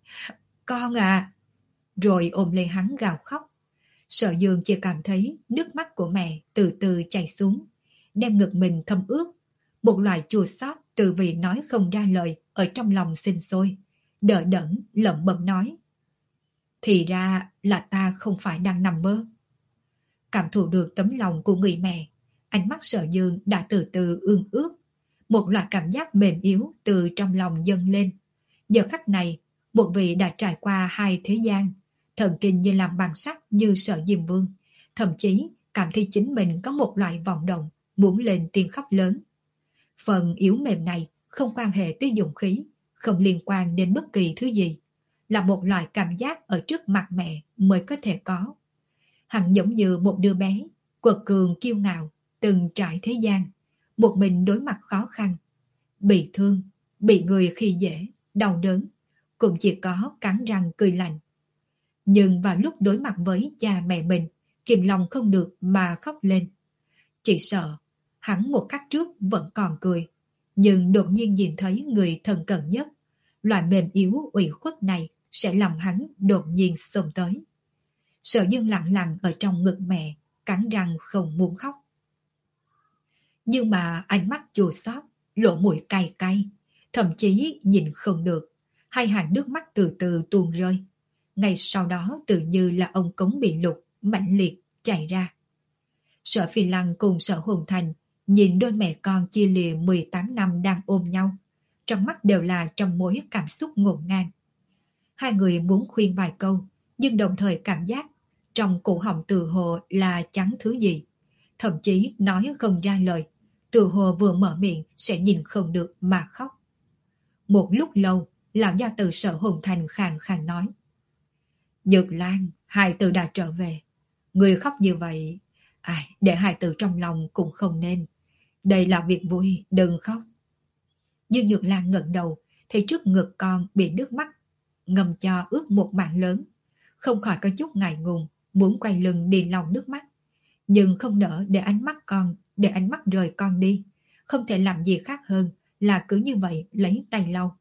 Con à! Rồi ôm lấy hắn gào khóc. Sở Dương chỉ cảm thấy nước mắt của mẹ từ từ chảy xuống, đem ngực mình thấm ướt. Một loại chua xót từ vì nói không ra lời ở trong lòng sinh sôi, đỡ đẫn lẩm bẩm nói. Thì ra là ta không phải đang nằm mơ. Cảm thụ được tấm lòng của người mẹ, ánh mắt Sở Dương đã từ từ ương ướt. Một loại cảm giác mềm yếu từ trong lòng dâng lên. Giờ khắc này, một vị đã trải qua hai thế gian, thần kinh như làm bằng sắt như Sở Diêm Vương, thậm chí cảm thấy chính mình có một loại vọng động, muốn lên tiếng khóc lớn. Phần yếu mềm này không quan hệ tới dụng khí, không liên quan đến bất kỳ thứ gì, là một loại cảm giác ở trước mặt mẹ mới có thể có. Hắn giống như một đứa bé, quật cường kiêu ngạo, từng trải thế gian, một mình đối mặt khó khăn, bị thương, bị người khi dễ, đau đớn, cũng chỉ có cắn răng cười lạnh. Nhưng vào lúc đối mặt với cha mẹ mình, kìm lòng không được mà khóc lên. Chỉ sợ, hắn một khắc trước vẫn còn cười, nhưng đột nhiên nhìn thấy người thân cận nhất, loại mềm yếu ủy khuất này sẽ làm hắn đột nhiên xông tới. Sở Dương lặng lặng ở trong ngực mẹ, cắn răng không muốn khóc. Nhưng mà ánh mắt chua xót, lỗ mũi cay cay, thậm chí nhìn không được, hai hàng nước mắt từ từ tuôn rơi. Ngay sau đó tự như là ông cống bị lục, mãnh liệt, chảy ra. Sở Phi Lăng cùng Sở Hồn Thành nhìn đôi mẹ con chia lìa mười tám năm đang ôm nhau, trong mắt đều là trong mối cảm xúc ngổn ngang. Hai người muốn khuyên vài câu, nhưng đồng thời cảm giác trong cổ họng từ hồ là chẳng thứ gì, thậm chí nói không ra lời, từ hồ vừa mở miệng sẽ nhìn không được mà khóc. Một lúc lâu, lão gia từ Sở Hồn Thành khàn khàn nói. Nhược Lan, hài tử đã trở về. Người khóc như vậy, ai, để hài tử trong lòng cũng không nên. Đây là việc vui, đừng khóc. Dương Nhược Lan ngẩng đầu, thấy trước ngực con bị nước mắt ngầm cho ướt một mảng lớn, không khỏi có chút ngại ngùng, muốn quay lưng đi lau nước mắt, nhưng không nỡ để ánh mắt con, để ánh mắt rời con đi, không thể làm gì khác hơn là cứ như vậy lấy tay lau.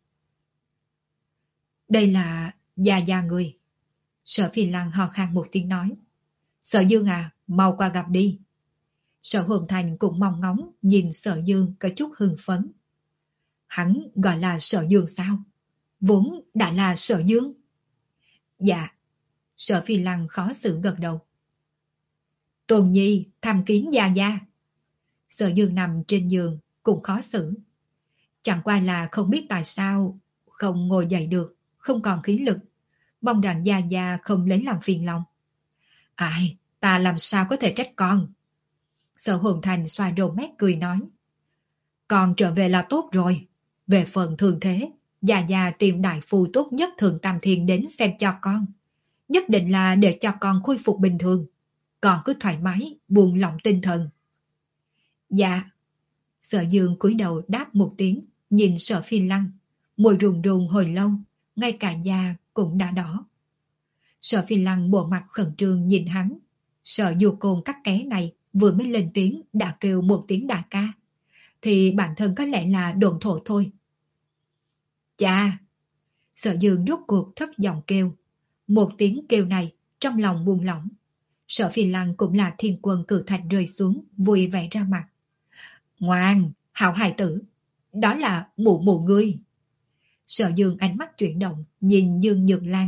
Đây là già già người. Sở Phi Lăng hò khan một tiếng nói. Sở Dương à, mau qua gặp đi. Sở Hồn Thành cũng mong ngóng nhìn Sở Dương có chút hưng phấn. Hắn gọi là Sở Dương sao? Vốn đã là Sở Dương. Dạ. Sở Phi Lăng khó xử gật đầu. Tôn Nhi tham kiến gia gia. Sở Dương nằm trên giường cũng khó xử. Chẳng qua là không biết tại sao không ngồi dậy được, không còn khí lực. Mong rằng gia gia không lấy làm phiền lòng. Ai, ta làm sao có thể trách con. Sở Hồn Thành xoa đầu mét cười nói. Con trở về là tốt rồi. Về phần thường thế, gia gia tìm đại phu tốt nhất Thượng Tam Thiên đến xem cho con. Nhất định là để cho con khôi phục bình thường. Con cứ thoải mái, buông lỏng tinh thần. Dạ. Sở Dương cúi đầu đáp một tiếng, nhìn Sở Phi Lăng. Môi rùng rùng hồi lâu, ngay cả da cũng đã đỏ. Sở Phi Lăng bộ mặt khẩn trương nhìn hắn. Sở Du Côn cắt ké này vừa mới lên tiếng đã kêu một tiếng đại ca, thì bản thân có lẽ là đồn thổ thôi. Chà! Sở Dương rốt cuộc thấp giọng kêu. Một tiếng kêu này trong lòng buông lỏng. Sở Phi Lăng cũng là thiên quân cử thạch rơi xuống, vui vẻ ra mặt. Ngoan, hảo hài tử, đó là mụ mụ ngươi. Sở Dương ánh mắt chuyển động, nhìn Dương Nhược Lan.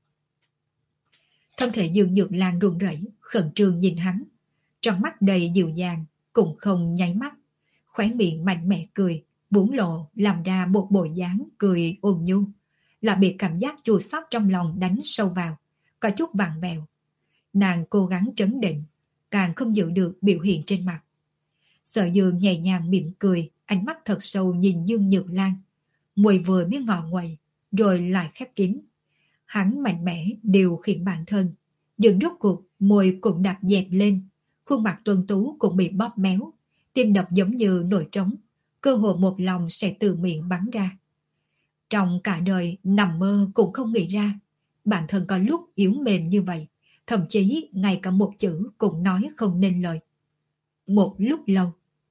Thân thể Dương Nhược Lan run rẩy, khẩn trương nhìn hắn. Trong mắt đầy dịu dàng, cũng không nháy mắt. Khóe miệng mạnh mẽ cười, búng lộ làm ra một bộ dáng cười ôn nhu. Là bị cảm giác chua xót trong lòng đánh sâu vào, có chút vặn vẹo. Nàng cố gắng trấn định, càng không giữ được biểu hiện trên mặt. Sở Dương nhẹ nhàng mỉm cười, ánh mắt thật sâu nhìn Dương Nhược Lan. Môi vừa mới ngọ nguậy, rồi lại khép kín. Hắn mạnh mẽ điều khiển bản thân, nhưng rốt cuộc môi cũng đạp dẹp lên, khuôn mặt tuấn tú cũng bị bóp méo, tim đập giống như nổi trống, cơ hồ một lòng sẽ từ miệng bắn ra. Trong cả đời nằm mơ cũng không nghĩ ra, bản thân có lúc yếu mềm như vậy, thậm chí ngay cả một chữ cũng nói không nên lời. Một lúc lâu.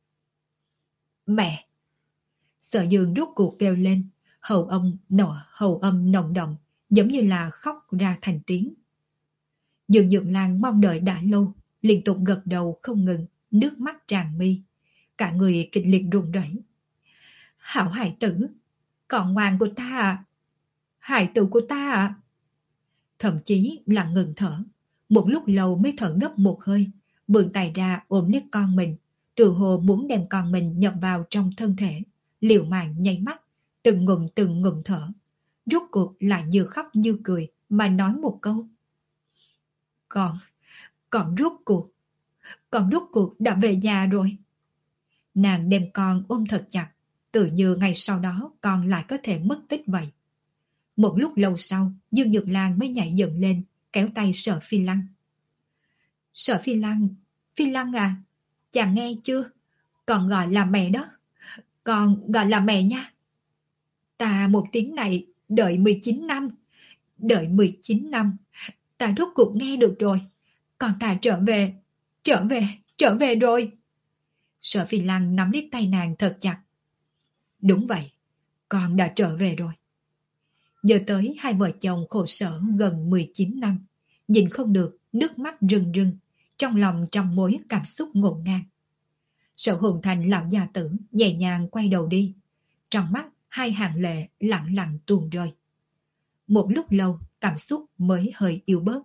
Mẹ! Sở Dương rốt cuộc kêu lên, hầu âm nọ hầu âm nồng động, giống như là khóc ra thành tiếng. Dương Nhược Lan mong đợi đã lâu, liên tục gật đầu không ngừng, nước mắt tràn mi, cả người kịch liệt run rẩy. Hảo hải tử, con ngoan của ta à, hải tử của ta à. Thậm chí là ngừng thở, một lúc lâu mới thở gấp một hơi, vươn tay ra ôm lấy con mình, tự hồ muốn đem con mình nhập vào trong thân thể, liều mạng nháy mắt, từng ngụm từng ngụm thở, rốt cuộc lại như khóc như cười mà nói một câu. Con, con rốt cuộc, con rốt cuộc đã về nhà rồi. Nàng đem con ôm thật chặt, tự như ngày sau đó con lại có thể mất tích vậy. Một lúc lâu sau, Dương Nhược Lan mới nhảy dựng lên, kéo tay Sở Phi Lăng. Sở Phi Lăng, Phi Lăng à, chàng nghe chưa? Con gọi là mẹ đó, con gọi là mẹ nha. Ta một tiếng này đợi mười chín năm, đợi mười chín năm, ta rốt cuộc nghe được rồi. Con ta trở về, trở về, trở về rồi. Sở Phi Lăng nắm lấy tay nàng thật chặt. Đúng vậy, con đã trở về rồi. Nhớ tới hai vợ chồng khổ sở gần mười chín năm, nhìn không được, nước mắt rưng rưng, trong lòng trong mối cảm xúc ngổn ngang. Sở Hồn Thành lão gia tử nhẹ nhàng quay đầu đi, trong mắt hai hàng lệ lặng lặng tuôn rơi. Một lúc lâu cảm xúc mới hơi yếu bớt.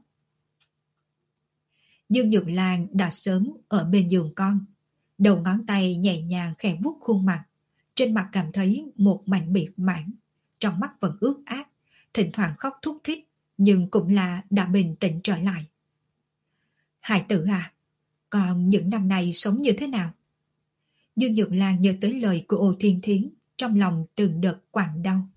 Dương Nhược Lan đã sớm ở bên giường con, đầu ngón tay nhẹ nhàng khẽ vuốt khuôn mặt, trên mặt cảm thấy một mảnh biệt mãn, trong mắt vẫn ướt át, thỉnh thoảng khóc thúc thích, nhưng cũng là đã bình tĩnh trở lại. Hải tử à, con những năm này sống như thế nào? Dương Nhược Lan nhớ tới lời của Ô Thiên Thiến, trong lòng từng đợt quặn đau.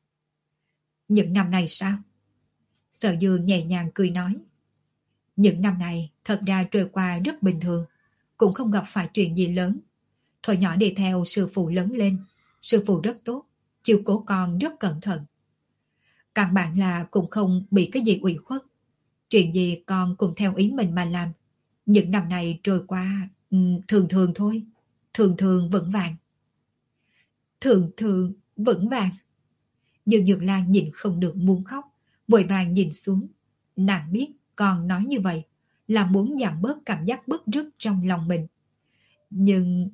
Những năm này sao? Sở Dương nhẹ nhàng cười nói. Những năm này thật ra trôi qua rất bình thường, cũng không gặp phải chuyện gì lớn. Thuở nhỏ đi theo sư phụ lớn lên, sư phụ rất tốt, chiều cố con rất cẩn thận. Căn bản là cũng không bị cái gì ủy khuất. Chuyện gì con cũng theo ý mình mà làm. Những năm này trôi qua um, thường thường thôi, thường thường vững vàng. Thường thường vững vàng. Dương Nhược Lan nhìn không được muốn khóc, vội vàng nhìn xuống. Nàng biết con nói như vậy là muốn giảm bớt cảm giác bức rứt trong lòng mình. Nhưng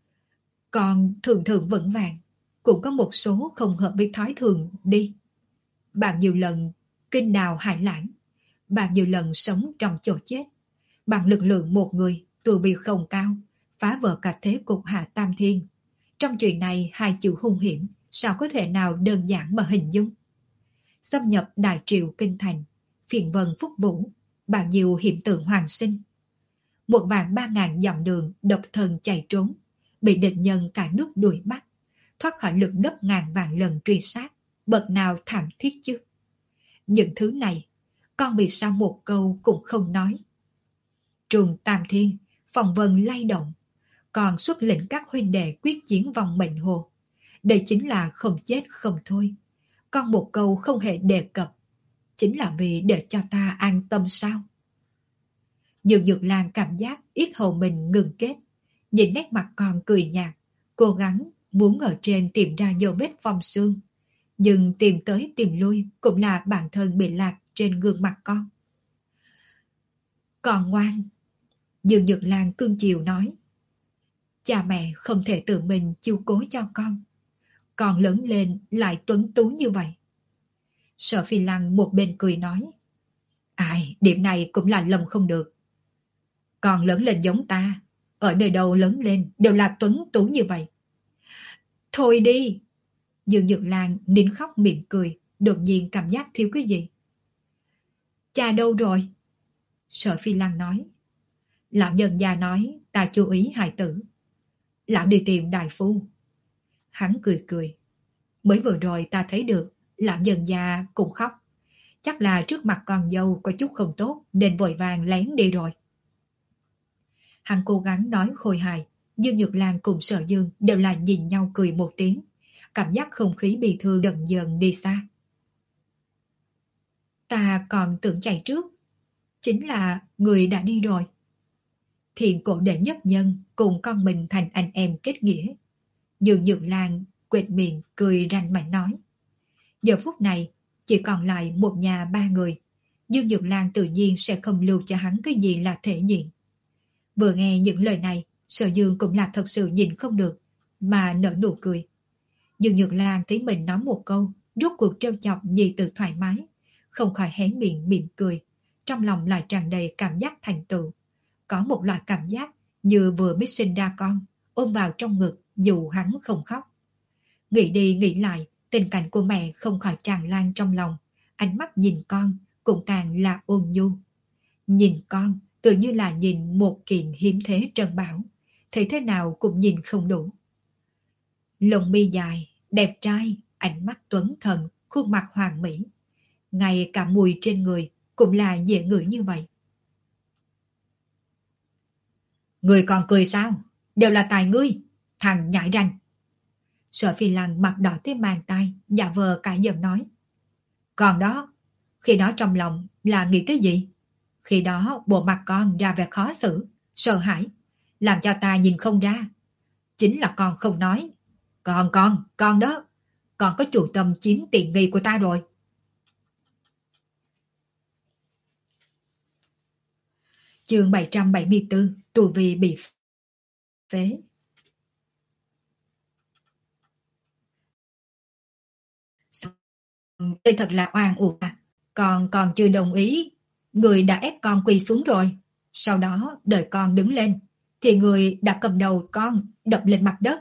con thường thường vững vàng, cũng có một số không hợp với thói thường đi. Bao nhiêu lần kinh đào hải lãng, bao nhiêu lần sống trong chỗ chết, bằng lực lượng một người tu vi không cao, phá vỡ cả thế cục hạ tam thiên. Trong chuyện này hai chữ hung hiểm sao có thể nào đơn giản mà hình dung. Xâm nhập đại triều kinh thành, phiền vân phúc vũ, bao nhiêu hiện tượng hoàng sinh. Một vạn ba ngàn dặm đường độc thân chạy trốn, bị địch nhân cả nước đuổi bắt, thoát khỏi lực gấp ngàn vạn lần truy sát, bậc nào thảm thiết chứ. Những thứ này, con vì sao một câu cũng không nói. Trường Tam Thiên, phòng vân lay động, còn xuất lĩnh các huynh đệ quyết chiến vòng mệnh hồ. Đây chính là không chết không thôi. Con một câu không hề đề cập, chính là vì để cho ta an tâm sao? Dương Nhược Lan cảm giác yết hầu mình ngừng kết, nhìn nét mặt con cười nhạt, cố gắng muốn ở trên tìm ra dấu vết phong xương, nhưng tìm tới tìm lui cũng là bản thân bị lạc trên gương mặt con. Con ngoan, Dương Nhược Lan cưng chiều nói. Cha mẹ không thể tự mình chiếu cố cho con, con lớn lên lại tuấn tú như vậy. Sở Phi Lăng một bên cười nói. Ai, điểm này cũng là lầm không được. Con lớn lên giống ta, ở nơi đâu lớn lên đều là tuấn tú như vậy. Thôi đi. Dương Nhược Lan nín khóc mỉm cười, đột nhiên cảm giác thiếu cái gì. Cha đâu rồi? Sở Phi Lăng nói. Lão nhân già nói ta chú ý hài tử. Lão đi tìm đại phu. Hắn cười cười. Mới vừa rồi ta thấy được lão nhân già cũng khóc. Chắc là trước mặt con dâu có chút không tốt nên vội vàng lén đi rồi. Hắn cố gắng nói khôi hài. Dương Nhược Lan cùng Sở Dương đều là nhìn nhau cười một tiếng, cảm giác không khí bị thương dần dần đi xa. Ta còn tưởng chạy trước, chính là người đã đi rồi. Thiện cổ đệ nhất nhân cùng con mình thành anh em kết nghĩa. Dương Nhược Lan quệt miệng cười ranh mảnh nói. Giờ phút này chỉ còn lại một nhà ba người. Dương Nhược Lan tự nhiên sẽ không lưu cho hắn cái gì là thể diện. Vừa nghe những lời này, Sở Dương cũng là thật sự nhìn không được, mà nở nụ cười. Dương Nhược Lan thấy mình nói một câu, rốt cuộc trêu chọc Nhi Tử thoải mái, không khỏi hé miệng mỉm cười, trong lòng lại tràn đầy cảm giác thành tựu. Có một loại cảm giác như vừa mới sinh ra con, ôm vào trong ngực dù hắn không khóc. Nghĩ đi nghĩ lại, tình cảnh của mẹ không khỏi tràn lan trong lòng, ánh mắt nhìn con cũng càng là ôn nhu. Nhìn con tự như là nhìn một kiện hiếm thế trân bảo, thấy thế nào cũng nhìn không đủ. Lông mi dài, đẹp trai, ánh mắt tuấn thần, khuôn mặt hoàn mỹ. Ngay cả mùi trên người cũng là dễ ngửi như vậy. Người còn cười sao? Đều là tài ngươi, thằng nhãi ranh. Sở Phi Lăng mặt đỏ tới mang tay, giả vờ cãi giận nói. Còn đó, khi đó trong lòng là nghĩ cái gì? Khi đó bộ mặt con ra vẻ khó xử, sợ hãi, làm cho ta nhìn không ra. Chính là con không nói. Còn con, con đó, con có chủ tâm chiếm tiện nghi của ta rồi. Chương bảy trăm bảy mươi tư, tù vi bị phế. Đây thật là oan uổng à. Con còn chưa đồng ý, người đã ép con quỳ xuống rồi. Sau đó đợi con đứng lên, thì người đã cầm đầu con đập lên mặt đất.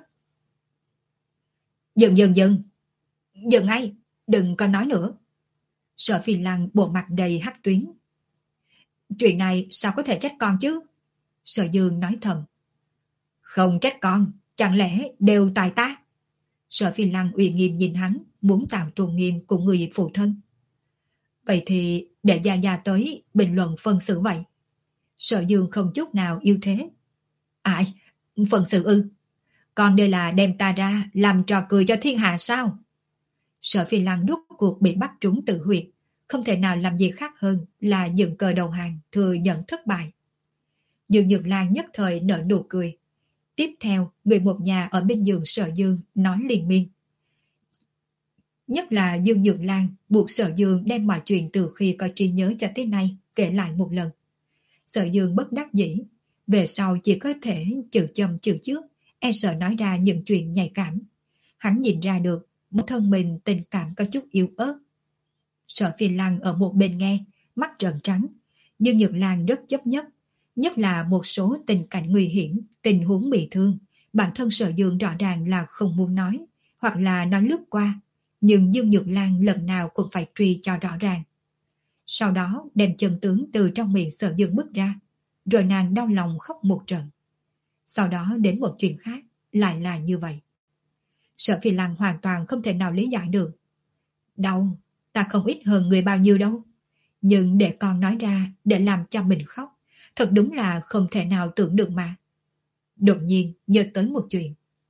Dừng dừng dừng, dừng ngay, đừng có nói nữa. Sở Phi Lăng bộ mặt đầy hắc tuyến. Chuyện này sao có thể trách con chứ? Sở Dương nói thầm. Không trách con, chẳng lẽ đều tại ta? Sở Phi Lăng uy nghiêm nhìn hắn, muốn tạo tôn nghiêm của người phụ thân. Vậy thì để Gia Gia tới bình luận phân xử vậy. Sở Dương không chút nào yêu thế. Ai? Phân xử ư? Còn đây là đem ta ra làm trò cười cho thiên hạ sao? Sở Phi Lăng rút cuộc bị bắt trúng tự huyệt, không thể nào làm gì khác hơn là dựng cờ đầu hàng, thừa nhận thất bại. Dương Nhược Lan nhất thời nở nụ cười. Tiếp theo, người một nhà ở bên giường Sở Dương nói liền miên. Nhất là Dương Nhược Lan buộc Sở Dương đem mọi chuyện từ khi có trí nhớ cho tới nay kể lại một lần. Sở Dương bất đắc dĩ, về sau chỉ có thể chữ châm chữ trước, e sợ nói ra những chuyện nhạy cảm. Hắn nhìn ra được một thân mình tình cảm có chút yếu ớt. Sở Phi Lăng ở một bên nghe, mắt trợn trắng, nhưng Nhược Lan rất chấp nhất, nhất là một số tình cảnh nguy hiểm, tình huống bị thương, bản thân Sở Dương rõ ràng là không muốn nói, hoặc là nói lướt qua, nhưng Dương Nhược Lan lần nào cũng phải truy cho rõ ràng. Sau đó đem chân tướng từ trong miệng Sở Dương bước ra, rồi nàng đau lòng khóc một trận. Sau đó đến một chuyện khác, lại là như vậy. Sở Phi Lăng hoàn toàn không thể nào lý giải được. Đau, ta không ít hơn người bao nhiêu đâu. Nhưng để con nói ra để làm cho mình khóc, thật đúng là không thể nào tưởng được mà. Đột nhiên nhớ tới một chuyện.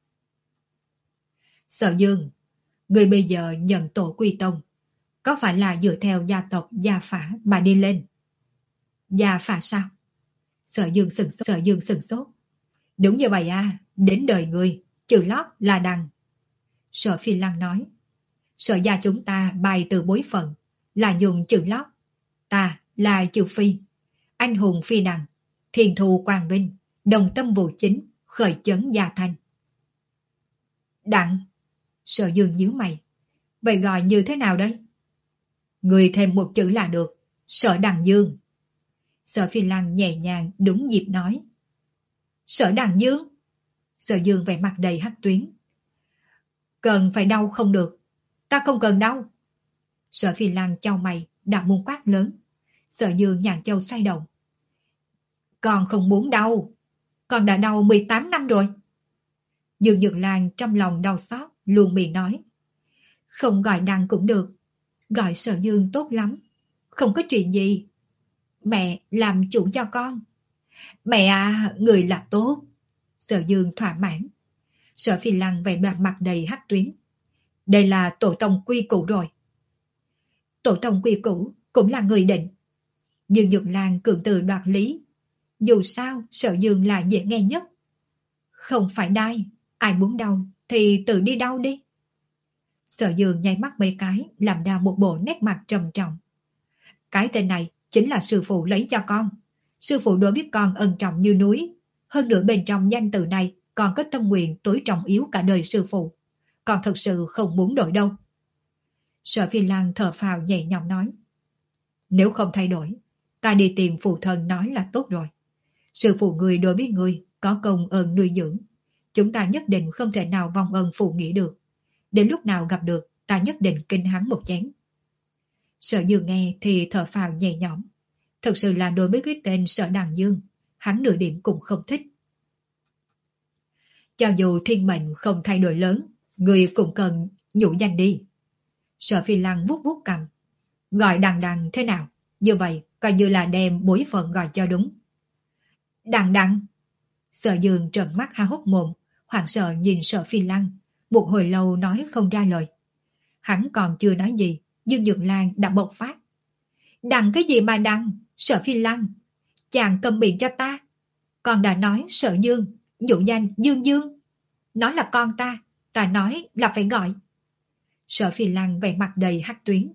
Sở Dương, người bây giờ nhận tổ quy tông, có phải là dựa theo gia tộc Gia Phả mà đi lên? Gia Phả sao? Sở Dương sừng sốt. Sở Dương sừng sốt. Đúng như vậy à, đến đời người, trừ lót là đằng. Sở Phi Lăng nói. Sở gia chúng ta bài từ bối phận, là dùng chữ lót. Ta là chữ Phi. Anh hùng phi đằng, thiền thù quang vinh, đồng tâm vụ chính, khởi chấn gia thanh. Đặng. Sở Dương nhíu mày. Vậy gọi như thế nào đây? Người thêm một chữ là được. Sở Đằng Dương. Sở Phi Lăng nhẹ nhàng đúng dịp nói. Sở Đằng Dương. Sở Dương vẻ mặt đầy hắc tuyến. Cần phải đau không được. Ta không cần đau. Sở Phi Lăng chau mày, đã muốn quát lớn. Sở Dương nhàn châu xoay đầu. Con không muốn đau. Con đã đau mười tám năm rồi. Dương Nhược Lan trong lòng đau xót, luôn miệng nói. Không gọi Đằng cũng được. Gọi Sở Dương tốt lắm. Không có chuyện gì. Mẹ làm chủ cho con. Mẹ à, người là tốt. Sở Dương thỏa mãn. Sở Phi Lăng vẻ mặt mặt đầy hắc tuyến. Đây là tổ tông quy củ rồi. Tổ tông quy củ cũng là người định. Dương Nhược Lan cường từ đoạt lý. Dù sao Sở Dương là dễ nghe nhất. Không phải đai. Ai muốn đau thì tự đi đau đi. Sở Dương nháy mắt mấy cái, làm ra một bộ nét mặt trầm trọng. Cái tên này chính là sư phụ lấy cho con. Sư phụ đối với con ân trọng như núi. Hơn nữa bên trong danh từ này còn có tâm nguyện tối trọng yếu cả đời sư phụ. Con thật sự không muốn đổi đâu. Sở Phi Lăng thở phào nhẹ nhõm nói. Nếu không thay đổi, ta đi tìm phụ thân nói là tốt rồi. Sư phụ người đối với người có công ơn nuôi dưỡng. Chúng ta nhất định không thể nào vong ơn phụ nghĩa được. Đến lúc nào gặp được, ta nhất định kinh hắn một chén. Sở Dương nghe thì thở phào nhẹ nhõm. Thật sự là đối với cái tên Sở Đằng Dương, hắn nửa điểm cũng không thích. Cho dù thiên mệnh không thay đổi lớn, người cũng cần nhủ danh đi. Sở Phi Lăng vuốt vuốt cằm. Gọi Đằng Đằng thế nào? Như vậy coi như là đem bối phận gọi cho đúng. Đằng Đằng. Sở Dương trợn mắt há hốc mồm, hoảng sợ nhìn Sở Phi Lăng, một hồi lâu nói không ra lời. Hắn còn chưa nói gì, Dương Nhược Lan đã bộc phát. Đằng cái gì mà đằng? Sở Phi Lăng, chàng cầm miệng cho ta. Con đã nói Sở Dương, dụ danh Dương Dương. Nói là con ta, ta nói là phải gọi. Sở Phi Lăng vẻ mặt đầy hắc tuyến.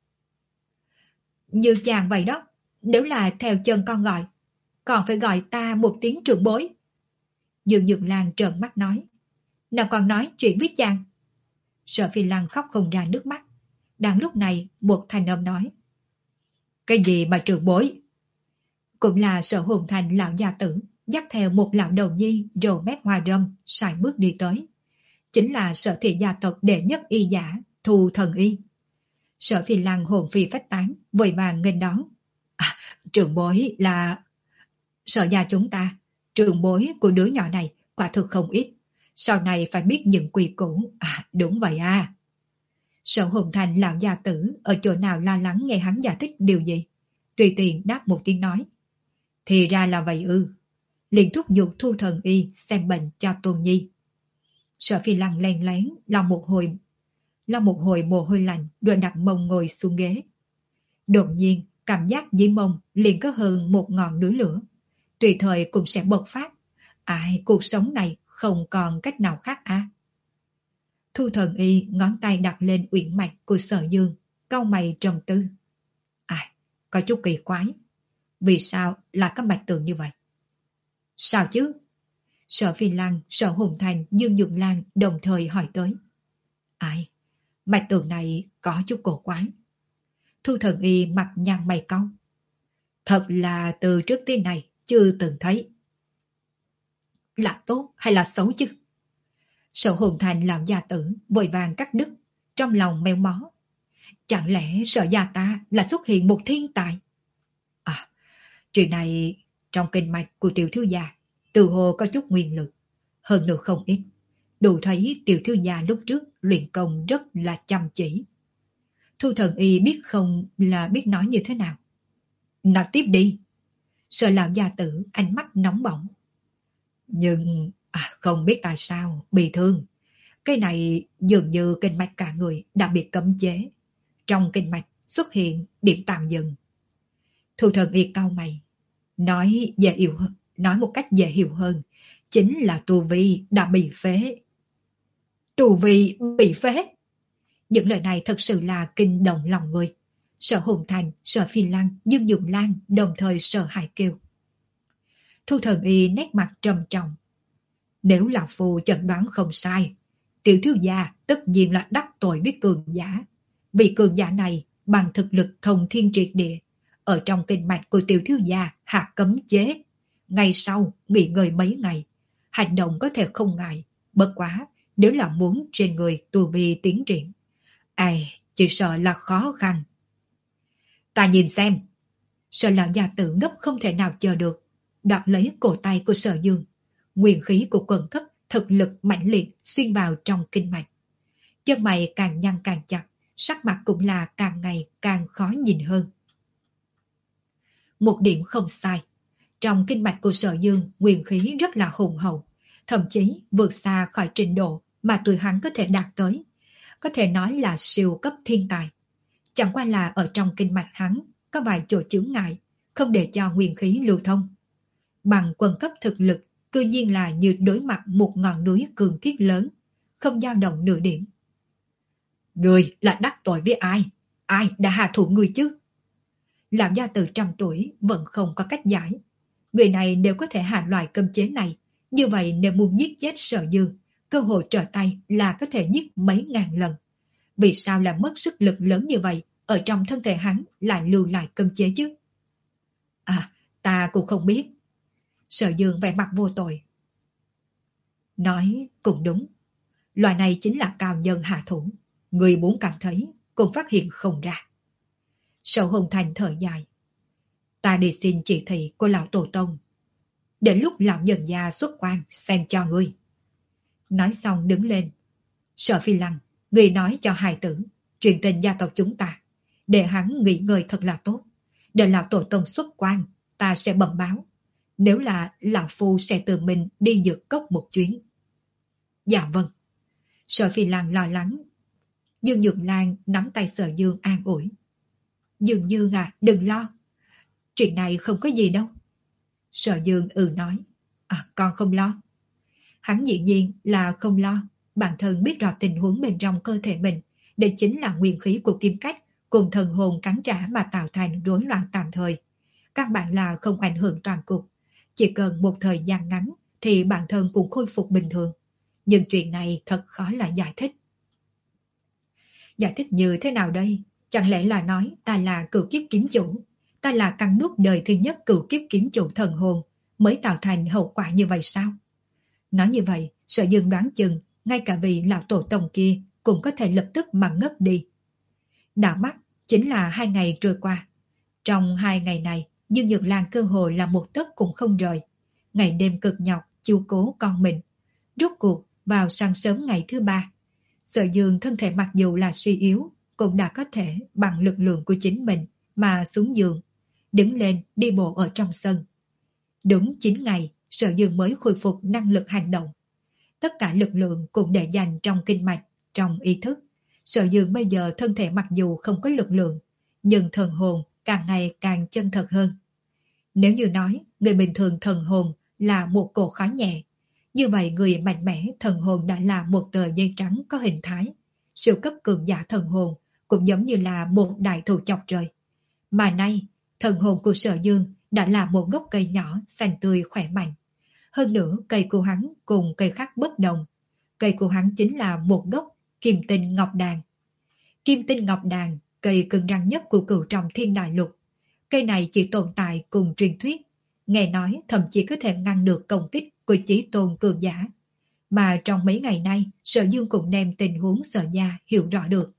Như chàng vậy đó, nếu là theo chân con gọi, còn phải gọi ta một tiếng trưởng bối. Dương Nhược Lan trợn mắt nói. Nào còn nói chuyện với chàng. Sở Phi Lăng khóc không ra nước mắt. Đang lúc này một thanh âm nói. Cái gì mà trưởng bối? Cũng là Sở Hồn Thành lão gia tử, dắt theo một lão đầu nhi râu mép hoa râm, sải bước đi tới. Chính là Sở thị gia tộc đệ nhất y giả, Thu Thần Y. Sở Phi Lăng hồn phi phách tán, vội vàng nghênh đón. À, trưởng bối là... Sở gia chúng ta, trưởng bối của đứa nhỏ này quả thực không ít. Sau này phải biết những quy củ. À, đúng vậy à. Sở Hồn Thành lão gia tử ở chỗ nào lo lắng nghe hắn giải thích điều gì. Tùy tiện đáp một tiếng nói. Thì ra là vậy ư. Liền thúc giục Thu Thần Y xem bệnh cho Tôn Nhi. Sở Phi Lăng len lén lòng một hồi lòng một hồi mồ hôi lạnh, rồi đặt mông ngồi xuống ghế. Đột nhiên cảm giác dưới mông liền có hơn một ngọn núi lửa, tùy thời cũng sẽ bộc phát. Ai, cuộc sống này không còn cách nào khác à? Thu Thần Y ngón tay đặt lên uyển mạch của Sở Dương, cau mày trầm tư. Ai, có chút kỳ quái. Vì sao là có mạch tượng như vậy? Sao chứ? Sở Phi Lăng, Sở Hồn Thành, Dương Nhược Lan đồng thời hỏi tới. Ai, mạch tượng này có chút cổ quái. Thu Thần Y mặt nhăn mày cau. Thật là từ trước tới nay chưa từng thấy. Là tốt hay là xấu chứ? Sở Hồn Thành lão gia tử vội vàng cắt đứt, trong lòng meo mó. Chẳng lẽ Sở gia ta là xuất hiện một thiên tài? À, chuyện này trong kinh mạch của tiểu thiếu gia từ hồ có chút nguyên lực, hơn nữa không ít. Đủ thấy tiểu thiếu gia lúc trước luyện công rất là chăm chỉ. Thu Thần Y biết không là biết nói như thế nào. Nói tiếp đi. Sở lão gia tử ánh mắt nóng bỏng. Nhưng à, không biết tại sao bị thương. Cái này dường như kinh mạch cả người đã bị cấm chế. Trong kinh mạch xuất hiện điểm tạm dừng. Thu Thần Y cau mày. Nói dễ hiểu hơn, nói một cách dễ hiểu hơn, chính là tu vi đã bị phế. Tu vi bị phế? Những lời này thật sự là kinh động lòng người. Sở Hồn Thành, Sở Phi Lăng, Dương Nhược Lan đồng thời sợ hãi kêu. Thu Thần Y nét mặt trầm trọng. Nếu lão phu chẩn đoán không sai, tiểu thiếu gia tất nhiên là đắc tội với cường giả. Vì cường giả này bằng thực lực thông thiên triệt địa, ở trong kinh mạch của tiểu thiếu gia hạ cấm chế. Ngày sau nghỉ ngơi mấy ngày, hành động có thể không ngại. Bất quá nếu là muốn trên người tu vi tiến triển, ai chỉ sợ là khó khăn. Ta nhìn xem. Sở lão gia tử gấp không thể nào chờ được, đoạt lấy cổ tay của Sở Dương. Nguyên khí của quần cấp thực lực mãnh liệt xuyên vào trong kinh mạch. Chân mày càng nhăn càng chặt, sắc mặt cũng là càng ngày càng khó nhìn hơn. Một điểm không sai, trong kinh mạch của Sở Dương nguyên khí rất là hùng hậu, thậm chí vượt xa khỏi trình độ mà tụi hắn có thể đạt tới. Có thể nói là siêu cấp thiên tài. Chẳng qua là ở trong kinh mạch hắn có vài chỗ chướng ngại, không để cho nguyên khí lưu thông. Bằng quân cấp thực lực, cư nhiên là như đối mặt một ngọn núi cường thiết lớn, không dao động nửa điểm. Người là đắc tội với ai? Ai đã hạ thủ người chứ? Lão gia từ trăm tuổi vẫn không có cách giải. Người này nếu có thể hạ loại cấm chế này, như vậy nếu muốn giết chết Sở Dương, cơ hội trở tay là có thể giết mấy ngàn lần. Vì sao lại mất sức lực lớn như vậy, ở trong thân thể hắn lại lưu lại cấm chế chứ? À, ta cũng không biết. Sở Dương vẻ mặt vô tội. Nói cũng đúng. Loại này chính là cao nhân hạ thủ. Người muốn cảm thấy cũng phát hiện không ra. Sở Hồng Thành thở dài. Ta đi xin chỉ thị của lão tổ tông. Đến lúc lão nhân gia xuất quan xem cho ngươi. Nói xong đứng lên. Sở Phi Lăng, người nói cho hài tử, truyền tình gia tộc chúng ta, để hắn nghỉ ngơi thật là tốt. Để lão tổ tông xuất quan, ta sẽ bẩm báo. Nếu là lão phu sẽ tự mình đi dược cốc một chuyến. Dạ vâng. Sở Phi Lăng lo lắng. Dương Nhược Lan nắm tay Sở Dương an ủi. Dương Dương à, đừng lo. Chuyện này không có gì đâu. Sở Dương ừ nói. À, con không lo. Hắn dĩ nhiên là không lo. Bản thân biết rõ tình huống bên trong cơ thể mình. Đây chính là nguyên khí của kim cách cùng thần hồn cắn trả mà tạo thành rối loạn tạm thời. Các bạn là không ảnh hưởng toàn cục. Chỉ cần một thời gian ngắn thì bản thân cũng khôi phục bình thường. Nhưng chuyện này thật khó là giải thích. Giải thích như thế nào đây? Chẳng lẽ là nói ta là cửu kiếp kiếm chủ, ta là cắn nuốt đời thứ nhất cửu kiếp kiếm chủ thần hồn mới tạo thành hậu quả như vậy sao? Nói như vậy, Sở Dương đoán chừng ngay cả vị lão tổ tông kia cũng có thể lập tức mà ngất đi. Đảo mắt chính là hai ngày trôi qua. Trong hai ngày này, Dương Nhược Lan cơ hội là một tấc cũng không rời. Ngày đêm cực nhọc chiếu cố con mình. Rốt cuộc vào sáng sớm ngày thứ ba, Sở Dương thân thể mặc dù là suy yếu cũng đã có thể bằng lực lượng của chính mình mà xuống giường, đứng lên đi bộ ở trong sân. Đúng chín ngày, Sở Dương mới khôi phục năng lực hành động. Tất cả lực lượng cũng để dành trong kinh mạch, trong ý thức. Sở Dương bây giờ thân thể mặc dù không có lực lượng, nhưng thần hồn càng ngày càng chân thật hơn. Nếu như nói người bình thường thần hồn là một cỗ khói nhẹ, như vậy người mạnh mẽ thần hồn đã là một tờ giấy trắng có hình thái. Siêu cấp cường giả thần hồn cũng giống như là một đại thụ chọc trời. Mà nay, thần hồn của Sở Dương đã là một gốc cây nhỏ xanh tươi khỏe mạnh. Hơn nữa cây của hắn cùng cây khác bất đồng. Cây của hắn chính là một gốc kim tinh ngọc đàn. Kim tinh ngọc đàn, cây cứng rắn nhất của cửu trọng thiên đại lục. Cây này chỉ tồn tại cùng truyền thuyết. Nghe nói thậm chí có thể ngăn được công kích của chí tôn cường giả. Mà trong mấy ngày nay, Sở Dương cũng đem tình huống Sở gia hiểu rõ được.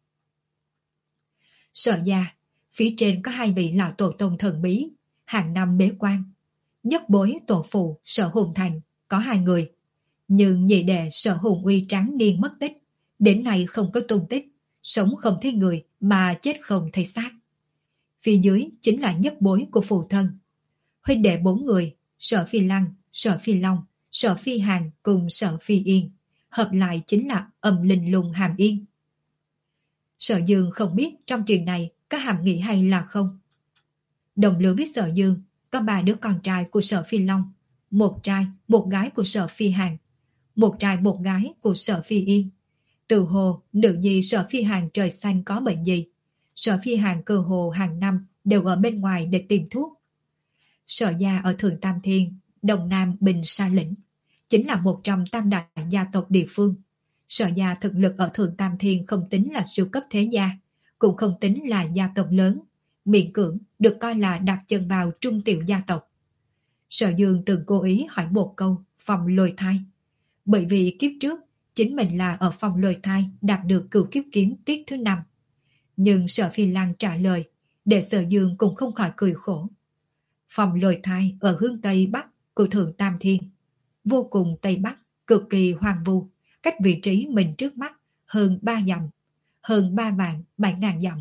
Sở gia, phía trên có hai vị lão tổ tông thần bí, hàng năm bế quan. Nhất bối tổ phụ Sở Hồn Thành có hai người, nhưng nhị đệ Sở Hồn Uy tráng niên mất tích, đến nay không có tung tích, sống không thấy người mà chết không thấy xác. Phía dưới chính là nhất bối của phụ thân. Huynh đệ bốn người, Sở Phi Lăng, Sở Phi Long, Sở Phi Hàn cùng Sở Phi Yên, hợp lại chính là Âm Linh Lung Hàm Yên. Sở Dương không biết trong chuyện này có hàm nghĩa hay là không. Đồng lứa với Sở Dương có ba đứa con trai của Sở Phi Long, một trai, một gái của Sở Phi Hàn, một trai một gái của Sở Phi Yên. Từ hồ, nữ nhi Sở Phi Hàn trời xanh có bệnh gì, Sở Phi Hàn cơ hồ hàng năm đều ở bên ngoài để tìm thuốc. Sở gia ở Thượng Tam Thiên, Đông Nam Bình Sa Lĩnh, chính là một trong tam đại gia tộc địa phương. Sở gia thực lực ở Thượng Tam Thiên không tính là siêu cấp thế gia, cũng không tính là gia tộc lớn, miễn cưỡng được coi là đặt chân vào trung tiểu gia tộc. Sở Dương từng cố ý hỏi một câu phòng lôi thai, bởi vì kiếp trước chính mình là ở phòng lôi thai đạt được cửu kiếp kiếm tiết thứ năm. Nhưng Sở Phi Lăng trả lời để Sở Dương cũng không khỏi cười khổ. Phòng lôi thai ở hướng Tây Bắc của Thượng Tam Thiên, vô cùng Tây Bắc, cực kỳ hoang vu, cách vị trí mình trước mắt hơn ba dặm, hơn ba vạn bảy ngàn dặm.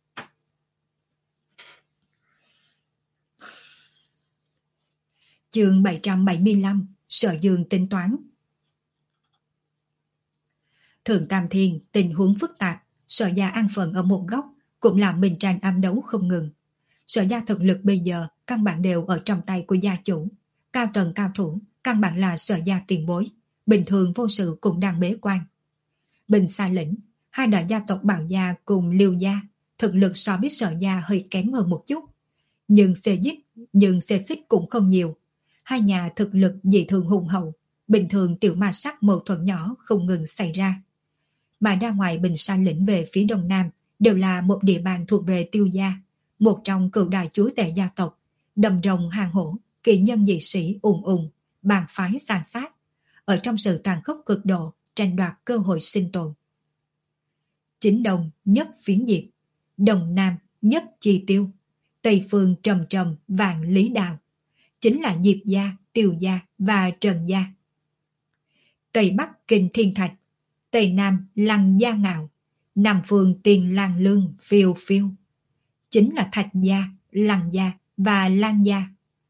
Chương bảy trăm bảy mươi lăm, Sở Dương tính toán. Thượng Tam Thiên tình huống phức tạp, Sở gia an phận ở một góc, cũng làm mình tranh âm đấu không ngừng. Sở gia thực lực bây giờ căn bản đều ở trong tay của gia chủ, cao tầng cao thủ, căn bản là Sở gia tiền bối, bình thường vô sự cũng đang bế quan. Bình Sa Lĩnh, hai đại gia tộc Bào gia cùng Liêu gia thực lực so với Sở gia hơi kém hơn một chút, nhưng xê dít nhưng xê xích cũng không nhiều. Hai nhà thực lực dị thường hùng hậu, bình thường tiểu ma sát mâu thuẫn nhỏ không ngừng xảy ra. Mà ra ngoài Bình Sa lĩnh về phía đông nam đều là một địa bàn thuộc về Tiêu gia, một trong cựu đại chúa tể gia tộc, đầm rồng hang hổ, kỳ nhân dị sĩ ùng ùng, bàn phái san sát, ở trong sự tàn khốc cực độ tranh đoạt cơ hội sinh tồn. Chính đông nhất phiến diệp, đông nam nhất chi tiêu, tây phương trầm trầm vạn lý đào, chính là Diệp gia, Tiêu gia và Trần gia. Tây bắc kinh thiên thạch, tây nam lăng gia ngạo, nam phương tiền lang lương phiêu phiêu, chính là Thạch gia, Lăng gia và Lan gia.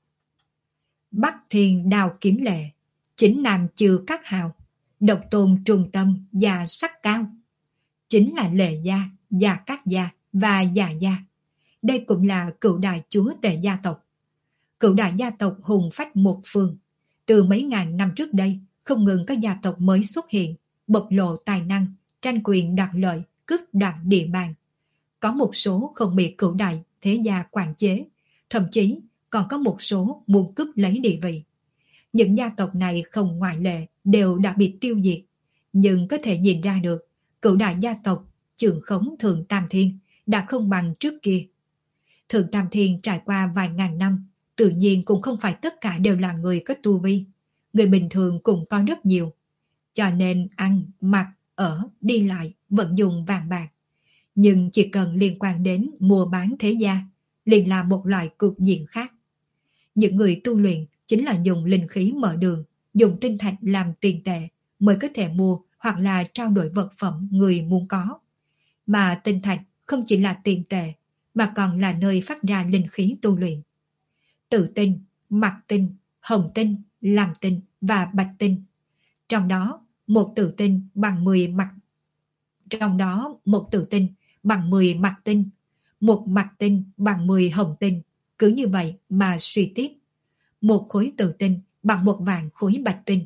Bắc thiên đào kiếm lệ, chính nam trừ các hào, độc tôn trung tâm và sắc cao, chính là Lệ gia, Gia Cát gia và Gia gia. Đây cũng là cựu đại chúa tể gia tộc. Cựu đại gia tộc hùng phách một phương. Từ mấy ngàn năm trước đây, không ngừng các gia tộc mới xuất hiện, bộc lộ tài năng, tranh quyền đoạt lợi, cướp đoạt địa bàn. Có một số không bị cựu đại thế gia quản chế, thậm chí còn có một số muốn cướp lấy địa vị. Những gia tộc này không ngoại lệ đều đã bị tiêu diệt, nhưng có thể nhìn ra được cựu đại gia tộc trưởng khống Thượng Tam Thiên đã không bằng trước kia. Thượng Tam Thiên trải qua vài ngàn năm, tự nhiên cũng không phải tất cả đều là người có tu vi. Người bình thường cũng có rất nhiều. Cho nên ăn, mặc, ở, đi lại vẫn dùng vàng bạc. Nhưng chỉ cần liên quan đến mua bán thế gia, liền là một loại cục diện khác. Những người tu luyện chính là dùng linh khí mở đường, dùng tinh thạch làm tiền tệ mới có thể mua hoặc là trao đổi vật phẩm người muốn có. Mà tinh thạch không chỉ là tiền tệ, mà còn là nơi phát ra linh khí tu luyện. Tử tinh, mặc tinh, hồng tinh, lam tinh và bạch tinh. Trong đó, một tử tinh bằng mười mặc Trong đó, một tử tinh bằng mười mặc tinh, một mặc tinh bằng mười hồng tinh. Cứ như vậy mà suy tiếp. Một khối tử tinh bằng một vạn khối bạch tinh.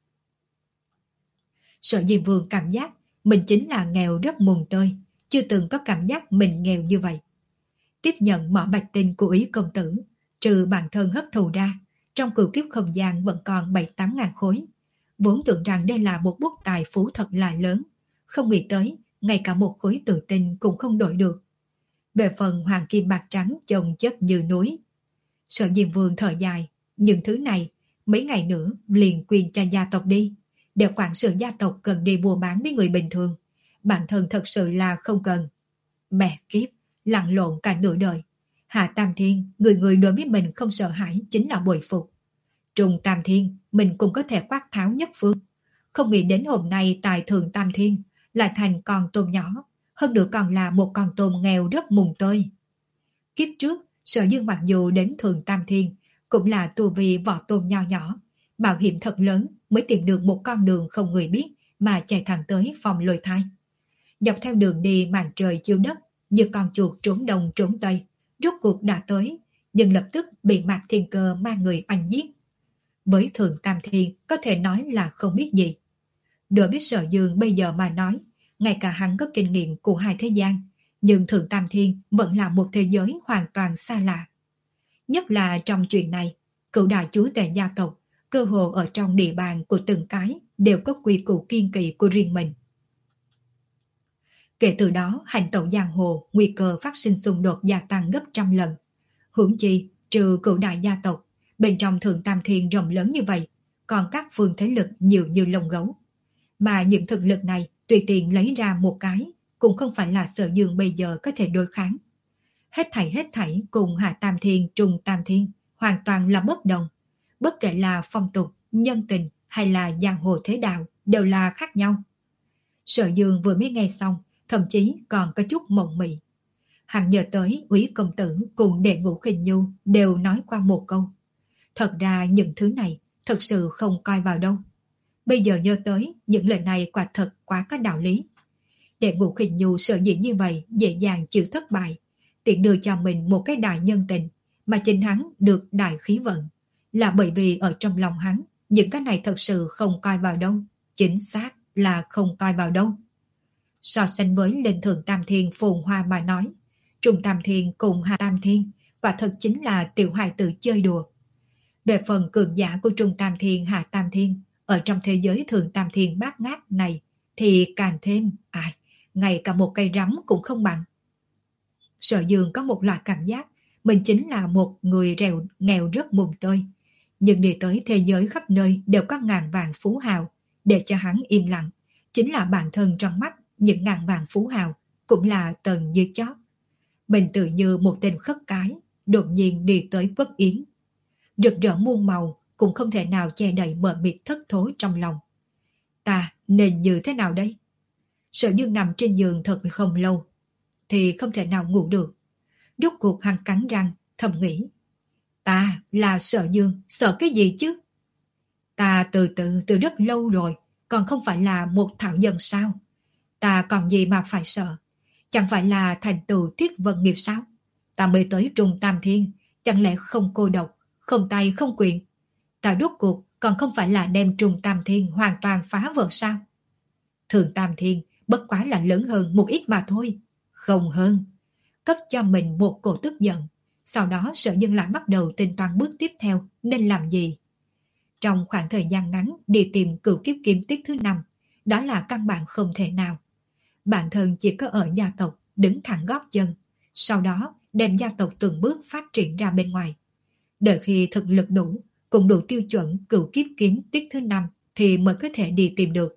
Sở Diêm Vương cảm giác mình chính là nghèo rất mùng tơi, chưa từng có cảm giác mình nghèo như vậy. Tiếp nhận mỏ bạch tinh của Ý công tử, trừ bản thân hấp thụ ra, trong cửu kiếp không gian vẫn còn bảy tám ngàn khối. Vốn tưởng rằng đây là một bút tài phú thật là lớn, không nghĩ tới ngay cả một khối tử tinh cũng không đổi được. Về phần hoàng kim bạc trắng chồng chất như núi, Sở Diêm Vương thở dài, những thứ này mấy ngày nữa liền quyền cho gia tộc đi, để quản sự gia tộc cần đi mua bán với người bình thường, bản thân thật sự là không cần. Mẹ kiếp, lặn lộn cả nửa đời, Hạ Tam Thiên người người đối với mình không sợ hãi chính là bội phục. Trùng Tam Thiên mình cũng có thể quát tháo nhất phương, không nghĩ đến hôm nay tại Thượng Tam Thiên lại thành con tôm nhỏ, hơn nữa còn là một con tôm nghèo rất mùng tơi. Kiếp trước Sở Dương mặc dù đến Thượng Tam Thiên cũng là tu vi vỏ tôm nho nhỏ, mạo hiểm thật lớn mới tìm được một con đường không người biết mà chạy thẳng tới phòng lôi thai. Dọc theo đường đi màn trời chiếu đất, như con chuột trốn đông trốn tây, rốt cuộc đã tới, nhưng lập tức bị Mạc Thiên Cơ mang người oanh giết. Với Thượng Tam Thiên có thể nói là không biết gì. Đối với Sở Dương bây giờ mà nói, ngay cả hắn có kinh nghiệm của hai thế gian, nhưng Thượng Tam Thiên vẫn là một thế giới hoàn toàn xa lạ. Nhất là trong chuyện này, cựu đại chúa tể gia tộc, cơ hồ ở trong địa bàn của từng cái đều có quy củ kiên kỵ của riêng mình. Kể từ đó, hành tẩu giang hồ, nguy cơ phát sinh xung đột gia tăng gấp trăm lần. Huống chi, trừ cựu đại gia tộc, bên trong Thượng Tam Thiên rộng lớn như vậy, còn các phương thế lực nhiều như lông gấu. Mà những thực lực này tùy tiện lấy ra một cái, cũng không phải là Sở Dương bây giờ có thể đối kháng. Hết thảy hết thảy cùng Hạ Tam Thiên, Trùng Tam Thiên hoàn toàn là bất đồng. Bất kể là phong tục, nhân tình hay là giang hồ thế đạo đều là khác nhau. Sở Dương vừa mới nghe xong, thậm chí còn có chút mộng mị. Hắn nhớ tới Úy công tử cùng Đệ Ngũ Khinh Nhu đều nói qua một câu. Thật ra những thứ này thật sự không coi vào đâu. Bây giờ nhớ tới những lời này quả thật quá có đạo lý. Đệ Ngũ Khinh Nhu sợ dĩ như vậy dễ dàng chịu thất bại, tiện đưa cho mình một cái đại nhân tình, mà chính hắn được đại khí vận, là bởi vì ở trong lòng hắn những cái này thật sự không coi vào đâu, chính xác là không coi vào đâu. So sánh với lên thượng Tam Thiên phồn hoa mà nói, Trung Tam Thiên cùng Hạ Tam Thiên quả thật chính là tiểu hài tử chơi đùa. Về phần cường giả của Trung Tam Thiên Hạ Tam Thiên, ở trong thế giới thượng Tam Thiên bát ngát này thì càng thêm, ai, ngay cả một cây rắm cũng không bằng. Sở Dương có một loại cảm giác mình chính là một người rèo nghèo rất mùng tơi, nhưng đi tới thế giới khắp nơi đều có ngàn vàng phú hào, để cho hắn im lặng, chính là bản thân trong mắt những ngàn vàng phú hào cũng là tầng dưới chót. Mình tự như một tên khất cái, đột nhiên đi tới Vất Yến. Rực rỡ muôn màu cũng không thể nào che đậy mờ mịt thất thối trong lòng. Ta nên như thế nào đây? Sở Dương nằm trên giường thật không lâu, thì không thể nào ngủ được. Rốt cuộc hắn cắn răng, thầm nghĩ. Ta là Sở Dương, sợ cái gì chứ? Ta từ từ từ rất lâu rồi, còn không phải là một thảo dân sao? Ta còn gì mà phải sợ? Chẳng phải là thành tựu Thiết Vân Nghiệp sao? Ta mới tới Trung Tam Thiên, chẳng lẽ không cô độc, không tay không quyền? Ta rốt cuộc còn không phải là đem Trung Tam Thiên hoàn toàn phá vỡ sao? Thường Tam Thiên bất quá là lớn hơn một ít mà thôi, không hơn. Cấp cho mình một cổ tức giận, sau đó Sở Dương lại bắt đầu tính toán bước tiếp theo nên làm gì. Trong khoảng thời gian ngắn đi tìm Cửu Kiếp Kiếm tiết thứ năm, đó là căn bản không thể nào. Bản thân chỉ có ở gia tộc đứng thẳng gót chân, sau đó đem gia tộc từng bước phát triển ra bên ngoài. Đợi khi thực lực đủ, cũng đủ tiêu chuẩn Cửu Kiếp Kiếm tiết thứ năm thì mới có thể đi tìm được.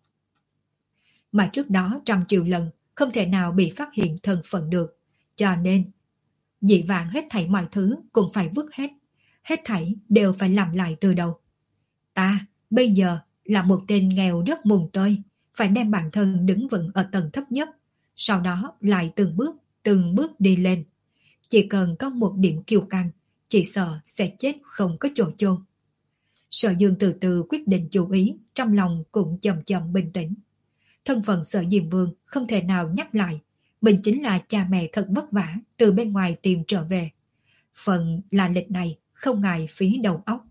Mà trước đó trăm triệu lần không thể nào bị phát hiện thân phận được, cho nên dị vãng hết thảy mọi thứ cũng phải vứt hết, hết thảy đều phải làm lại từ đầu. Ta bây giờ là một tên nghèo rất mùng tơi, phải đem bản thân đứng vững ở tầng thấp nhất, sau đó lại từng bước từng bước đi lên. Chỉ cần có một điểm kiêu căng, chỉ sợ sẽ chết không có chỗ chôn. Sở Dương từ từ quyết định chú ý, trong lòng cũng chậm chậm bình tĩnh. Thân phận Sở Diêm Vương không thể nào nhắc lại, mình chính là cha mẹ thật vất vả từ bên ngoài tìm trở về. Phần là lịch này không ngại phí đầu óc.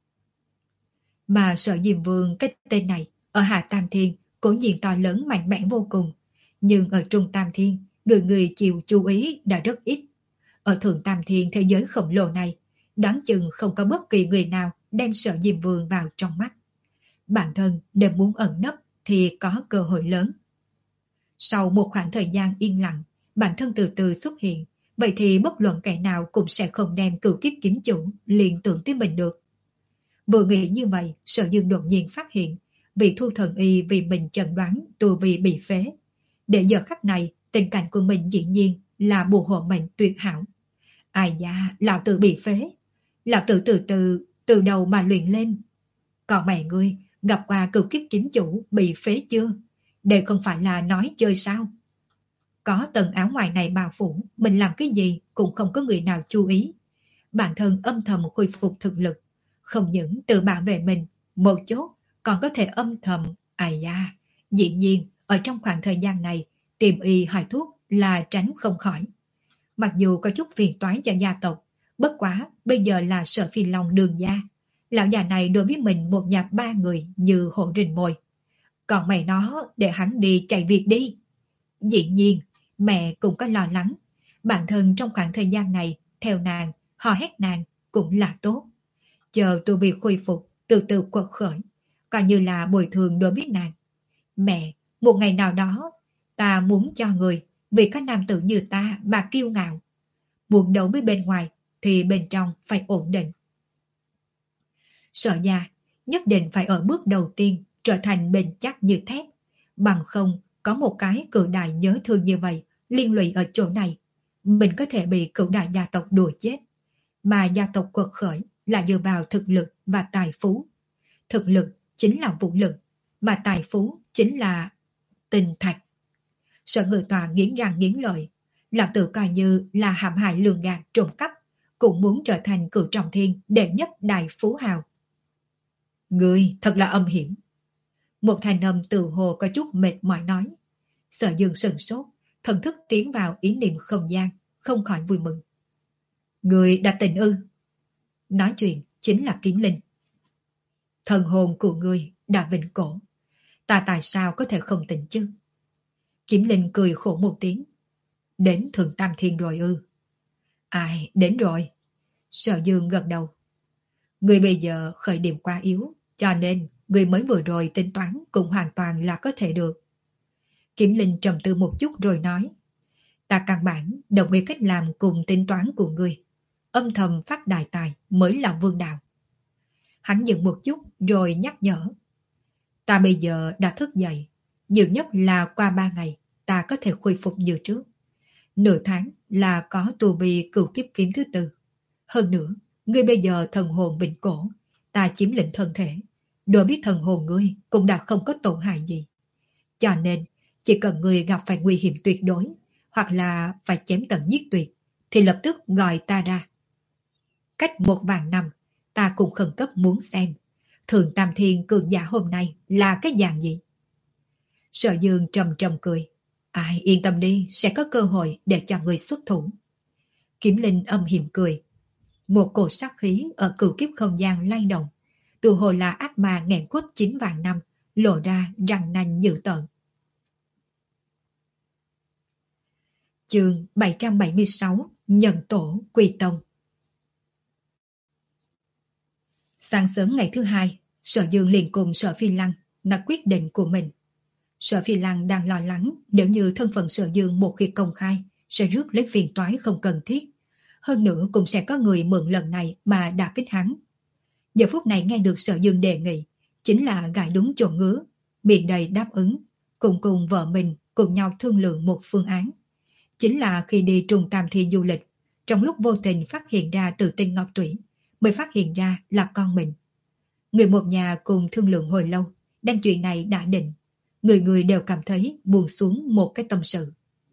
Mà Sở Diêm Vương cái tên này ở Hạ Tam Thiên cố nhiên to lớn mạnh mẽ vô cùng, nhưng ở Trung Tam Thiên người người chịu chú ý đã rất ít. Ở Thượng Tam Thiên thế giới khổng lồ này, đoán chừng không có bất kỳ người nào đem Sở Diêm Vương vào trong mắt. Bản thân nếu muốn ẩn nấp thì có cơ hội lớn. Sau một khoảng thời gian yên lặng, bản thân từ từ xuất hiện, vậy thì bất luận kẻ nào cũng sẽ không đem Cửu Kiếp Kiếm chủ liên tưởng tới mình được. Vừa nghĩ như vậy, Sở Dương đột nhiên phát hiện vị Thu Thần Y vì mình chẩn đoán tu vi bị phế. Để giờ khắc này, tình cảnh của mình dĩ nhiên là bùa hộ mệnh tuyệt hảo. Ai da, lão tử bị phế. Lão tử từ từ, từ đầu mà luyện lên. Còn mẹ ngươi, gặp qua Cửu Kiếp Kiếm chủ bị phế chưa? Đây không phải là nói chơi sao? Có tầng áo ngoài này bao phủ, mình làm cái gì cũng không có người nào chú ý. Bản thân âm thầm khôi phục thực lực, không những tự bảo vệ mình, một chốt còn có thể âm thầm. Ai da, dĩ nhiên ở trong khoảng thời gian này tìm y hỏi thuốc là tránh không khỏi. Mặc dù có chút phiền toái cho gia tộc, bất quá bây giờ là Sở Phi Long đường gia. Lão già này đối với mình một nhà ba người như hổ rình mồi. Còn mẹ nó để hắn đi chạy việc đi. Dĩ nhiên mẹ cũng có lo lắng, bản thân trong khoảng thời gian này theo nàng, hò hét nàng cũng là tốt. Chờ tu vi khôi phục, từ từ quật khởi, coi như là bồi thường đối với nàng. Mẹ, một ngày nào đó ta muốn cho người vì có nam tử như ta mà kiêu ngạo. Muốn đấu với bên ngoài thì bên trong phải ổn định. Sở gia nhất định phải ở bước đầu tiên trở thành bền chắc như thép, bằng không có một cái cự đại nhớ thương như vậy liên lụy ở chỗ này, mình có thể bị cự đại gia tộc đùa chết. Mà gia tộc quật khởi là dựa vào thực lực và tài phú. Thực lực chính là vũ lực, mà tài phú chính là tình thạch. Sở Ngự Tòa nghiến răng nghiến lợi, làm tự coi như là hãm hại lường gạt trộm cắp, cũng muốn trở thành Cửu Trọng Thiên đệ nhất đại phú hào. Người thật là âm hiểm. Một thanh âm tự hồ có chút mệt mỏi nói. Sở Dương sừng sốt, thần thức tiến vào ý niệm không gian, không khỏi vui mừng. Người đã tỉnh ư? Nói chuyện chính là Kiến Linh. Thần hồn của người đã vĩnh cổ, ta tại sao có thể không tỉnh chứ? Kiếm Linh cười khổ một tiếng. Đến Thượng Tam Thiên rồi ư? Ai, đến rồi. Sở Dương gật đầu. Người bây giờ khởi điểm quá yếu, cho nên người mới vừa rồi tính toán cũng hoàn toàn là có thể được. Kiếm Linh trầm tư một chút rồi nói. Ta căn bản đồng ý cách làm cùng tính toán của người. Âm thầm phát đại tài mới là vương đạo. Hắn dừng một chút rồi nhắc nhở. Ta bây giờ đã thức dậy. Nhiều nhất là qua ba ngày ta có thể khôi phục như trước. Nửa tháng là có tu vi cửu kiếp kiếm thứ tư. Hơn nữa, ngươi bây giờ thần hồn bình cổ, ta chiếm lĩnh thân thể. Đối với thần hồn ngươi cũng đã không có tổn hại gì. Cho nên, chỉ cần ngươi gặp phải nguy hiểm tuyệt đối, hoặc là phải chém tận giết tuyệt, thì lập tức gọi ta ra. Cách một vạn năm, ta cũng khẩn cấp muốn xem Thượng Tam Thiên cường giả hôm nay là cái dạng gì. Sở Dương trầm trầm cười. Ai yên tâm đi, sẽ có cơ hội để cho người xuất thủ. Kiếm Linh âm hiểm cười. Một cổ sát khí ở cửu kiếp không gian lay động, tự hồ là ác ma nghẹn khuất chín vạn năm, lộ ra răng nanh dữ tợn. Chương bảy trăm bảy mươi sáu, Nhận tổ Quỳ Tông. Sáng sớm ngày thứ hai, Sở Dương liền cùng Sở Phi Lăng là quyết định của mình. Sở Phi Lăng đang lo lắng nếu như thân phận Sở Dương một khi công khai sẽ rước lấy phiền toái không cần thiết. Hơn nữa cũng sẽ có người mượn lần này mà đả kích hắn. Giờ phút này nghe được Sở Dương đề nghị, chính là gãi đúng chỗ ngứa, miệng đầy đáp ứng, cùng cùng vợ mình cùng nhau thương lượng một phương án. Chính là khi đi Trùng Tam Thi du lịch, trong lúc vô tình phát hiện ra Tử Tinh Ngọc Tủy, mới phát hiện ra là con mình. Người một nhà cùng thương lượng hồi lâu, đang chuyện này đã định. Người người đều cảm thấy buông xuống một cái tâm sự.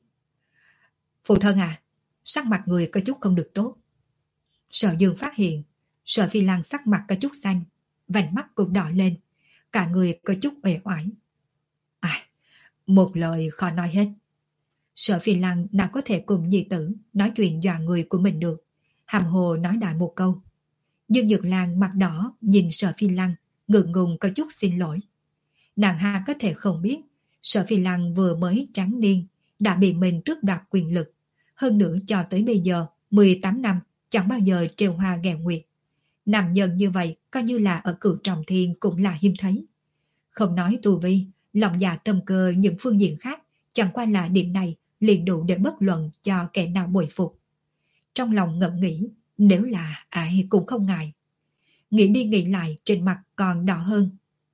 Phụ thân à, sắc mặt người có chút không được tốt. Sở Dương phát hiện, Sở Phi Lăng sắc mặt có chút xanh, vành mắt cũng đỏ lên, cả người có chút uể oải. À, một lời khó nói hết. Sở Phi Lăng nào có thể cùng nhi tử nói chuyện dọa người của mình được, hàm hồ nói đại một câu. Dương Nhược Lan mặt đỏ nhìn Sở Phi Lăng, ngượng ngùng có chút xin lỗi. Nàng ha có thể không biết, Sở Phi Lăng vừa mới tráng niên, đã bị mình tước đoạt quyền lực. Hơn nữa cho tới bây giờ, mười tám năm, chẳng bao giờ trêu hoa ghẹo nguyệt. Nam nhân như vậy, coi như là ở Cửu Trọng Thiên cũng là hiếm thấy. Không nói tu vi, lòng dạ tâm cơ những phương diện khác, chẳng qua là điểm này liền đủ để bất luận cho kẻ nào bội phục. Trong lòng ngẫm nghĩ, nếu là ai cũng không ngại. Nghĩ đi nghĩ lại trên mặt còn đỏ hơn.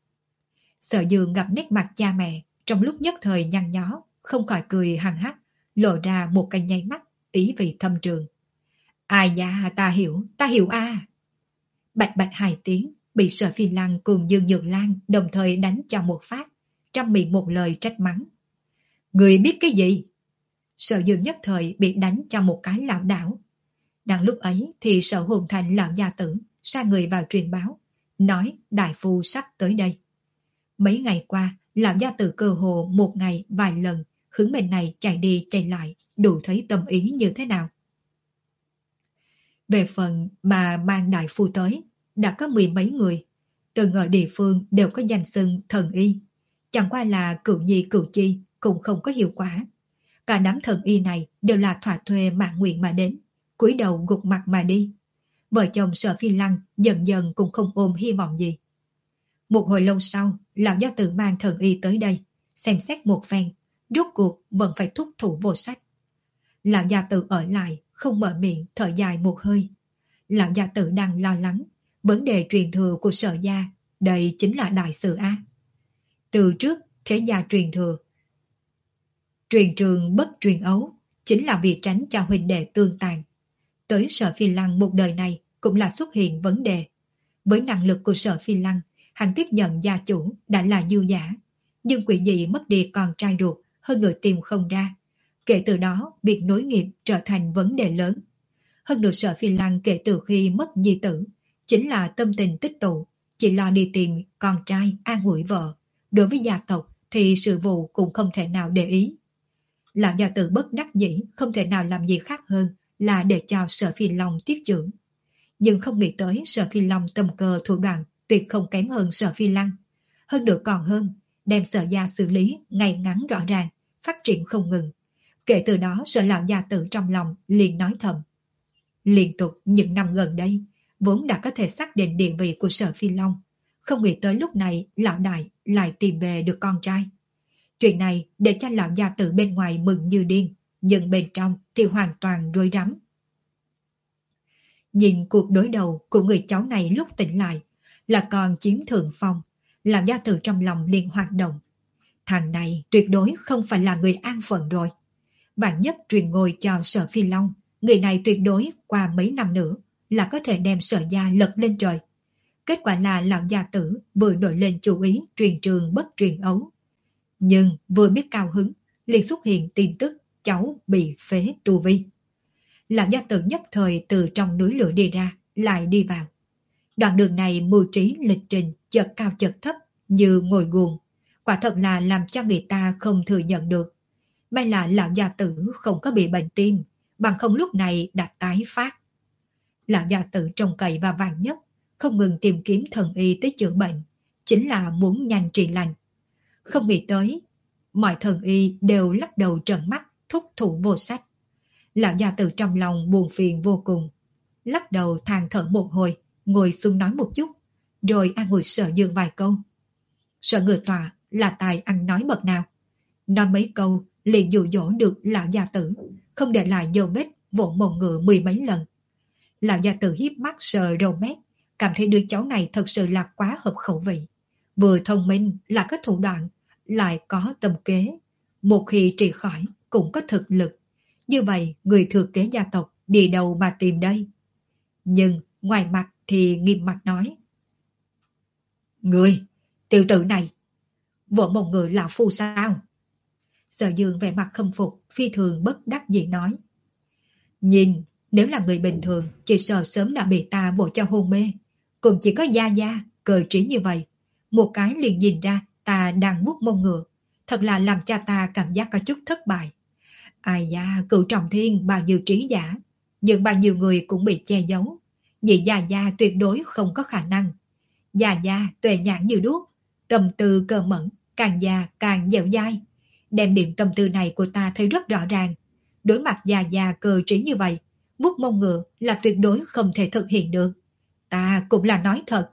Sở Dương gặp nét mặt cha mẹ, trong lúc nhất thời nhăn nhó, không khỏi cười hằng hắc, lộ ra một cái nháy mắt, ý vị thâm trường. Ai da, ta hiểu, ta hiểu a. À. Bạch bạch hai tiếng, bị Sở Phi Lăng cùng Dương Nhược Lan đồng thời đánh cho một phát, trong miệng một lời trách mắng. Người biết cái gì? Sở Dương nhất thời bị đánh cho một cái lảo đảo. Đang lúc ấy thì Sở Hồn Thành lão gia tử sai người vào truyền báo, nói đại phu sắp tới đây. Mấy ngày qua, lão gia tử cơ hồ một ngày vài lần hướng bên này chạy đi chạy lại, đủ thấy tâm ý như thế nào. Về phần mà mang đại phu tới, đã có mười mấy người, từng ở địa phương đều có danh xưng thần y. Chẳng qua là cửu nhi cửu chi cũng không có hiệu quả. Cả đám thần y này đều là thỏa thuê mạng nguyện mà đến, cúi đầu gục mặt mà đi. Vợ chồng Sở Phi Lăng dần dần cũng không ôm hy vọng gì. Một hồi lâu sau, lão gia tử mang thần y tới đây, xem xét một phen, rốt cuộc vẫn phải thúc thủ vô sách. Lão gia tử ở lại, không mở miệng, thở dài một hơi. Lão gia tử đang lo lắng, vấn đề truyền thừa của Sở gia, đây chính là đại sự A. Từ trước, thế gia truyền thừa, truyền trường bất truyền ấu, chính là vì tránh cho huynh đệ tương tàn. Tới Sở Phi Lăng một đời này cũng là xuất hiện vấn đề. Với năng lực của Sở Phi Lăng, hắn tiếp nhận gia chủ đã là dư giả, nhưng quỷ dị mất đi con trai ruột, hơn nữa tìm không ra. Kể từ đó, việc nối nghiệp trở thành vấn đề lớn. Hơn nữa Sở Phi Lăng kể từ khi mất nhi tử, chính là tâm tình tích tụ, chỉ lo đi tìm con trai an ủi vợ. Đối với gia tộc thì sự vụ cũng không thể nào để ý. Lão gia tử bất đắc dĩ không thể nào làm gì khác hơn là để cho Sở Phi Long tiếp trưởng. Nhưng không nghĩ tới Sở Phi Long tâm cơ thủ đoạn tuyệt không kém hơn Sở Phi Lăng. Hơn nữa còn hơn, đem Sở gia xử lý ngay ngắn rõ ràng, phát triển không ngừng. Kể từ đó Sở lão gia tử trong lòng liền nói thầm. Liên tục những năm gần đây, vốn đã có thể xác định địa vị của Sở Phi Long, không nghĩ tới lúc này lão đại lại tìm về được con trai. Chuyện này để cho lão gia tử bên ngoài mừng như điên, nhưng bên trong thì hoàn toàn rối rắm. Nhìn cuộc đối đầu của người cháu này lúc tỉnh lại là còn chiếm thượng phong, lão gia tử trong lòng liền hoạt động. Thằng này tuyệt đối không phải là người an phận rồi. Vạn nhất truyền ngôi cho Sở Phi Long, người này tuyệt đối qua mấy năm nữa là có thể đem Sở gia lật lên trời. Kết quả là lão gia tử vừa nổi lên chủ ý truyền trường bất truyền ấu. Nhưng vừa biết cao hứng, liền xuất hiện tin tức cháu bị phế tu vi. Lão gia tử nhất thời từ trong núi lửa đi ra, lại đi vào. Đoạn đường này mưu trí lịch trình chợt cao chợt thấp như ngồi guồng, quả thật là làm cho người ta không thừa nhận được. May là lão gia tử không có bị bệnh tim, bằng không lúc này đã tái phát. Lão gia tử trông cậy và vàng nhất, không ngừng tìm kiếm thần y tới chữa bệnh, chính là muốn nhanh trị lành. Không nghĩ tới, mọi thần y đều lắc đầu trợn mắt, thúc thủ vô sách. Lão gia tử trong lòng buồn phiền vô cùng, lắc đầu than thở một hồi, ngồi xuống nói một chút, rồi an ủi Sở Dương vài câu. Sở Ngự Tọa là tài ăn nói bậc nào, nói mấy câu liền dụ dỗ được lão gia tử, không để lại dấu vết vỗ mông ngựa mười mấy lần. Lão gia tử hiếp mắt sờ râu mép, cảm thấy đứa cháu này thật sự là quá hợp khẩu vị, vừa thông minh là có thủ đoạn, lại có tâm kế, một khi trị khỏi cũng có thực lực. Như vậy người thừa kế gia tộc đi đâu mà tìm đây? Nhưng ngoài mặt thì nghiêm mặt nói. Người, tiểu tử này, vỗ mông ngựa lão phu sao? Sở Dương vẻ mặt khâm phục, phi thường bất đắc dĩ nói. Nhìn, nếu là người bình thường, chỉ sợ sớm đã bị ta vỗ cho hôn mê. Cũng chỉ có Gia Gia, cờ trí như vậy. Một cái liền nhìn ra ta đang vuốt mông ngựa. Thật là làm cho ta cảm giác có chút thất bại. Ai da, cựu trọng thiên bao nhiêu trí giả. Nhưng bao nhiêu người cũng bị che giấu. Vì Gia Gia tuyệt đối không có khả năng. Gia Gia tuệ nhãn như đuốc, tâm tư cơ mẫn, càng già càng dẻo dai. Đem điểm tâm tư này của ta thấy rất rõ ràng. Đối mặt Gia Gia cơ trí như vậy, vuốt mông ngựa là tuyệt đối không thể thực hiện được. Ta cũng là nói thật.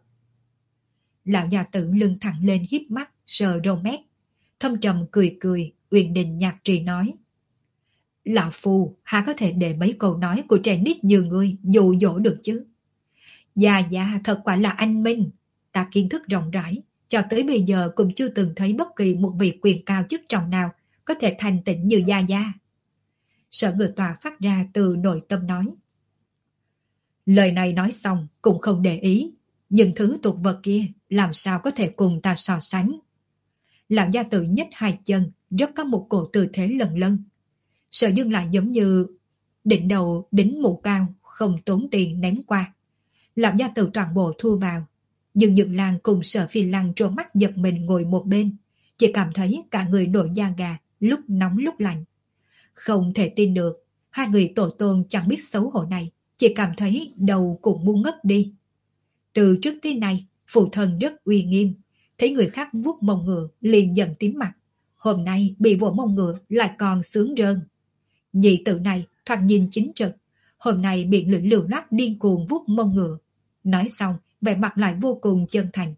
Lão gia tử lưng thẳng lên hiếp mắt, sờ râu mép. Thâm trầm cười cười, Uyển Đình nhạc trì nói. Lão phu há có thể để mấy câu nói của trẻ nít như ngươi dụ dỗ được chứ? Gia Gia thật quả là anh minh. Ta kiến thức rộng rãi, cho tới bây giờ cũng chưa từng thấy bất kỳ một vị quyền cao chức trọng nào có thể thành tịnh như Gia Gia. Sở Ngự Tọa phát ra từ nội tâm nói. Lời này nói xong cũng không để ý, nhưng thứ tục vật kia làm sao có thể cùng ta so sánh. Lão gia tử nhích hai chân, rất có một cổ tư thế lần lân. Sở Dương lại giống như đỉnh đầu đính mũ cao, không tốn tiền ném qua. Lão gia tử toàn bộ thu vào, nhưng Nhược Lan cùng Sở Phi Lăng trố mắt giật mình ngồi một bên, chỉ cảm thấy cả người nổi da gà, lúc nóng lúc lạnh. Không thể tin được, hai người tổ tôn chẳng biết xấu hổ này, chỉ cảm thấy đầu cũng muốn ngất đi. Từ trước tới nay, phụ thân rất uy nghiêm, thấy người khác vuốt mông ngựa liền giận tím mặt. Hôm nay bị vỗ mông ngựa lại còn sướng rơn. Nhị tử này thoạt nhìn chính trực, hôm nay bị lưỡi lưu loát điên cuồng vuốt mông ngựa. Nói xong, vẻ mặt lại vô cùng chân thành.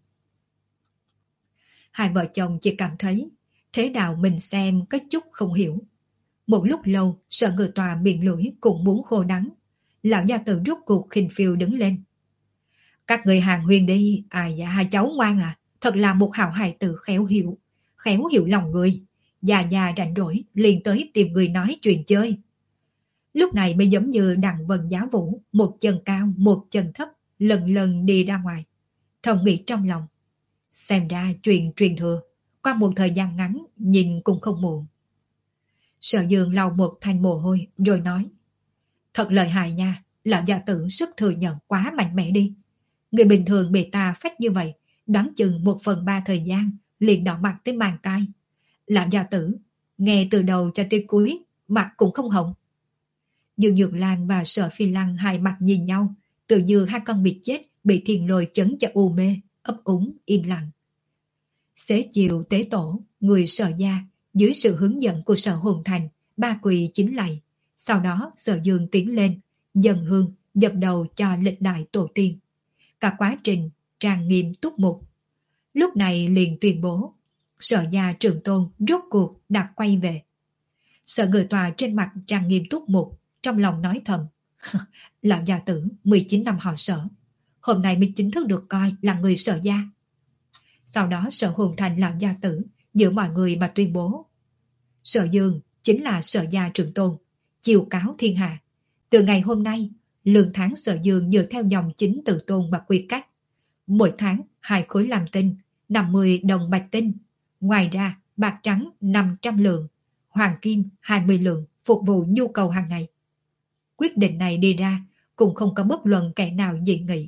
Hai vợ chồng chỉ cảm thấy thế đạo mình xem có chút không hiểu. Một lúc lâu, Sở Ngự Tọa miệng lưỡi cũng muốn khô đắng. Lão gia tử rút cuộc khinh phiêu đứng lên. Các người hàng huyên đi, ai dạ hai cháu ngoan à, thật là một hảo hài tử khéo hiểu, khéo hiểu lòng người. Già già rảnh rỗi, liền tới tìm người nói chuyện chơi. Lúc này mới giống như đặng vân giá vũ, một chân cao, một chân thấp, lần lần đi ra ngoài. Thầm nghĩ trong lòng, xem ra chuyện truyền thừa, qua một thời gian ngắn, nhìn cũng không muộn. Sở Dương lau một thanh mồ hôi, rồi nói, thật lợi hại nha, lão gia tử sức thừa nhận quá mạnh mẽ đi. Người bình thường bị ta phách như vậy, đoán chừng một phần ba thời gian, liền đỏ mặt tới màng tai. Lão gia tử, nghe từ đầu cho tới cuối, mặt cũng không hồng. Dương Nhược Lan và Sở Phi Lăng hai mặt nhìn nhau, tự như hai con vịt chết bị thiền lôi chấn cho u mê, ấp úng, im lặng. Xế chiều tế tổ, người Sở gia Dưới sự hướng dẫn của Sở Hồn Thành, ba quỳ chính lạy. Sau đó Sở Dương tiến lên, dần hương, dập đầu cho lịch đại tổ tiên. Cả quá trình trang nghiêm túc mục. Lúc này liền tuyên bố, Sở gia Trường Tôn rốt cuộc đã quay về. Sở Người Tòa trên mặt trang nghiêm túc mục, trong lòng nói thầm, lão gia tử mười chín năm họ Sở, hôm nay mới chính thức được coi là người Sở gia. Sau đó Sở Hồn Thành lão gia tử giữa mọi người mà tuyên bố, Sở Dương chính là Sở gia Trường Tôn, chiêu cáo thiên hạ. Từ ngày hôm nay, lương tháng Sở Dương dựa theo dòng chính tự tôn và quy cách. Mỗi tháng hai khối làm tinh, năm mươi đồng bạch tinh. Ngoài ra, bạc trắng năm trăm lượng, hoàng kim hai mươi lượng phục vụ nhu cầu hàng ngày. Quyết định này đi ra cũng không có bất luận kẻ nào dị nghị.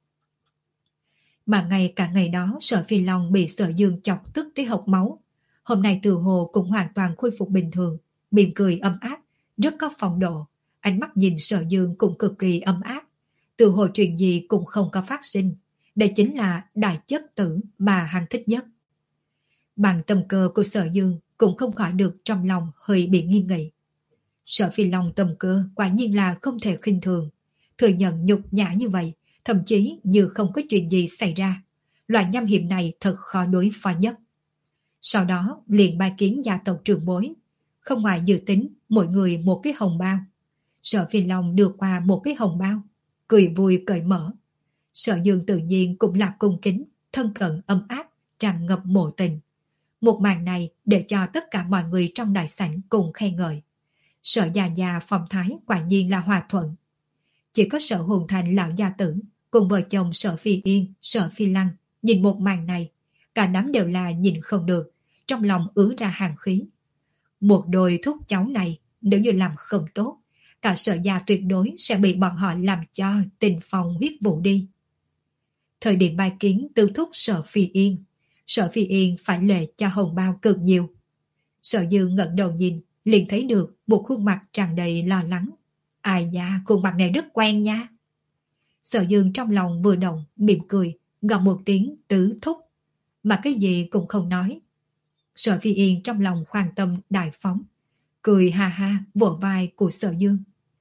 Mà ngay cả ngày đó Sở Phi Long bị Sở Dương chọc tức tới hộc máu. Hôm nay từ hồ cũng hoàn toàn khôi phục bình thường, mỉm cười ấm áp, rất có phong độ. Ánh mắt nhìn Sở Dương cũng cực kỳ ấm áp. Từ hồ chuyện gì cũng không có phát sinh. Đây chính là đại chất tử mà hắn thích nhất. Bằng tâm cơ của Sở Dương cũng không khỏi được trong lòng hơi bị nghi nghị. Sở Phi Long tâm cơ quả nhiên là không thể khinh thường. Thừa nhận nhục nhã như vậy, thậm chí như không có chuyện gì xảy ra. Loại nham hiểm này thật khó đối phó nhất. Sau đó liền bài kiến gia tộc trưởng bối. Không ngoài dự tính mỗi người một cái hồng bao. Sở Phi Long đưa qua một cái hồng bao, cười vui cởi mở. Sở Dương tự nhiên cũng là cung kính, thân cận ấm áp, tràn ngập mộ tình. Một màn này để cho tất cả mọi người trong đại sảnh cùng khen ngợi. Sở Gia Gia phong thái quả nhiên là hòa thuận. Chỉ có Sở Hồn Thành lão gia tử cùng vợ chồng Sở Phi Yên, Sở Phi Lăng nhìn một màn này, cả đám đều là nhìn không được, trong lòng ứa ra hàn khí. Một đôi thúc cháu này nếu như làm không tốt, cả Sở gia tuyệt đối sẽ bị bọn họ làm cho tình phong huyết vụ đi. Thời điểm bài kiến tư thúc Sở Phi Yên, Sở Phi Yên phải lệ cho hồng bao cực nhiều. Sở Dương ngẩng đầu nhìn, liền thấy được một khuôn mặt tràn đầy lo lắng. Ai nha, khuôn mặt này rất quen nha. Sở Dương trong lòng vừa động, mỉm cười, gọi một tiếng tứ thúc, mà cái gì cũng không nói. Sở Phi Yên trong lòng khoan tâm đại phóng, cười ha ha vỗ vai của Sở Dương.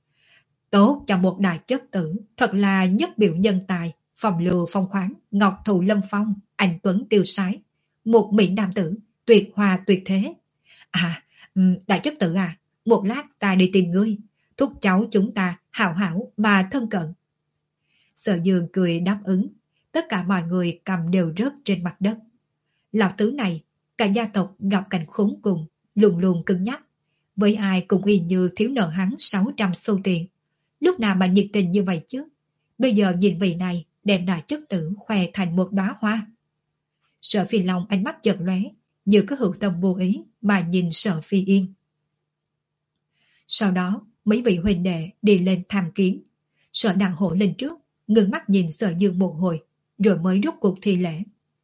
Tốt cho một đại chất tử, thật là nhất biểu nhân tài, phòng lừa phong khoáng, ngọc thụ lâm phong, anh tuấn tiêu sái, một mỹ nam tử, tuyệt hòa tuyệt thế. À, đại chất tử à, một lát ta đi tìm ngươi, thúc cháu chúng ta hảo hảo mà thân cận. Sở Dương cười đáp ứng, tất cả mọi người cầm đều rớt trên mặt đất. Lão tứ này, cả gia tộc gặp cảnh khốn cùng, luôn luôn cứng nhắc, với ai cũng y như thiếu nợ hắn sáu trăm xu tiền. Lúc nào mà nhiệt tình như vậy chứ? Bây giờ nhìn vị này đem đại chất tử khoe thành một đóa hoa. Sở Phi Long ánh mắt chợt lóe, như có hữu tâm vô ý mà nhìn Sở Phi Yên. Sau đó mấy vị huynh đệ đi lên tham kiến. Sở Đằng Hổ lên trước, ngưng mắt nhìn Sở Dương một hồi, rồi mới rút cuộc thi lễ.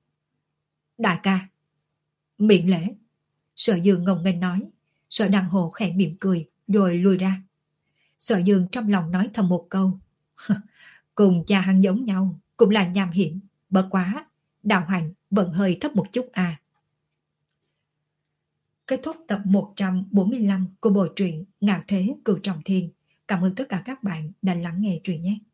Đại ca. Miễn lễ. Sở Dương ngông nghênh nói. Sở Đằng Hổ khẽ mỉm cười, rồi lùi ra. Sở Dương trong lòng nói thầm một câu. Cùng cha hắn giống nhau, cũng là nham hiểm, bất quá, đạo hạnh vẫn hơi thấp một chút à. Kết thúc tập một trăm bốn mươi lăm của bộ truyện Ngạo Thế Cửu Trọng Thiên. Cảm ơn tất cả các bạn đã lắng nghe truyện nhé.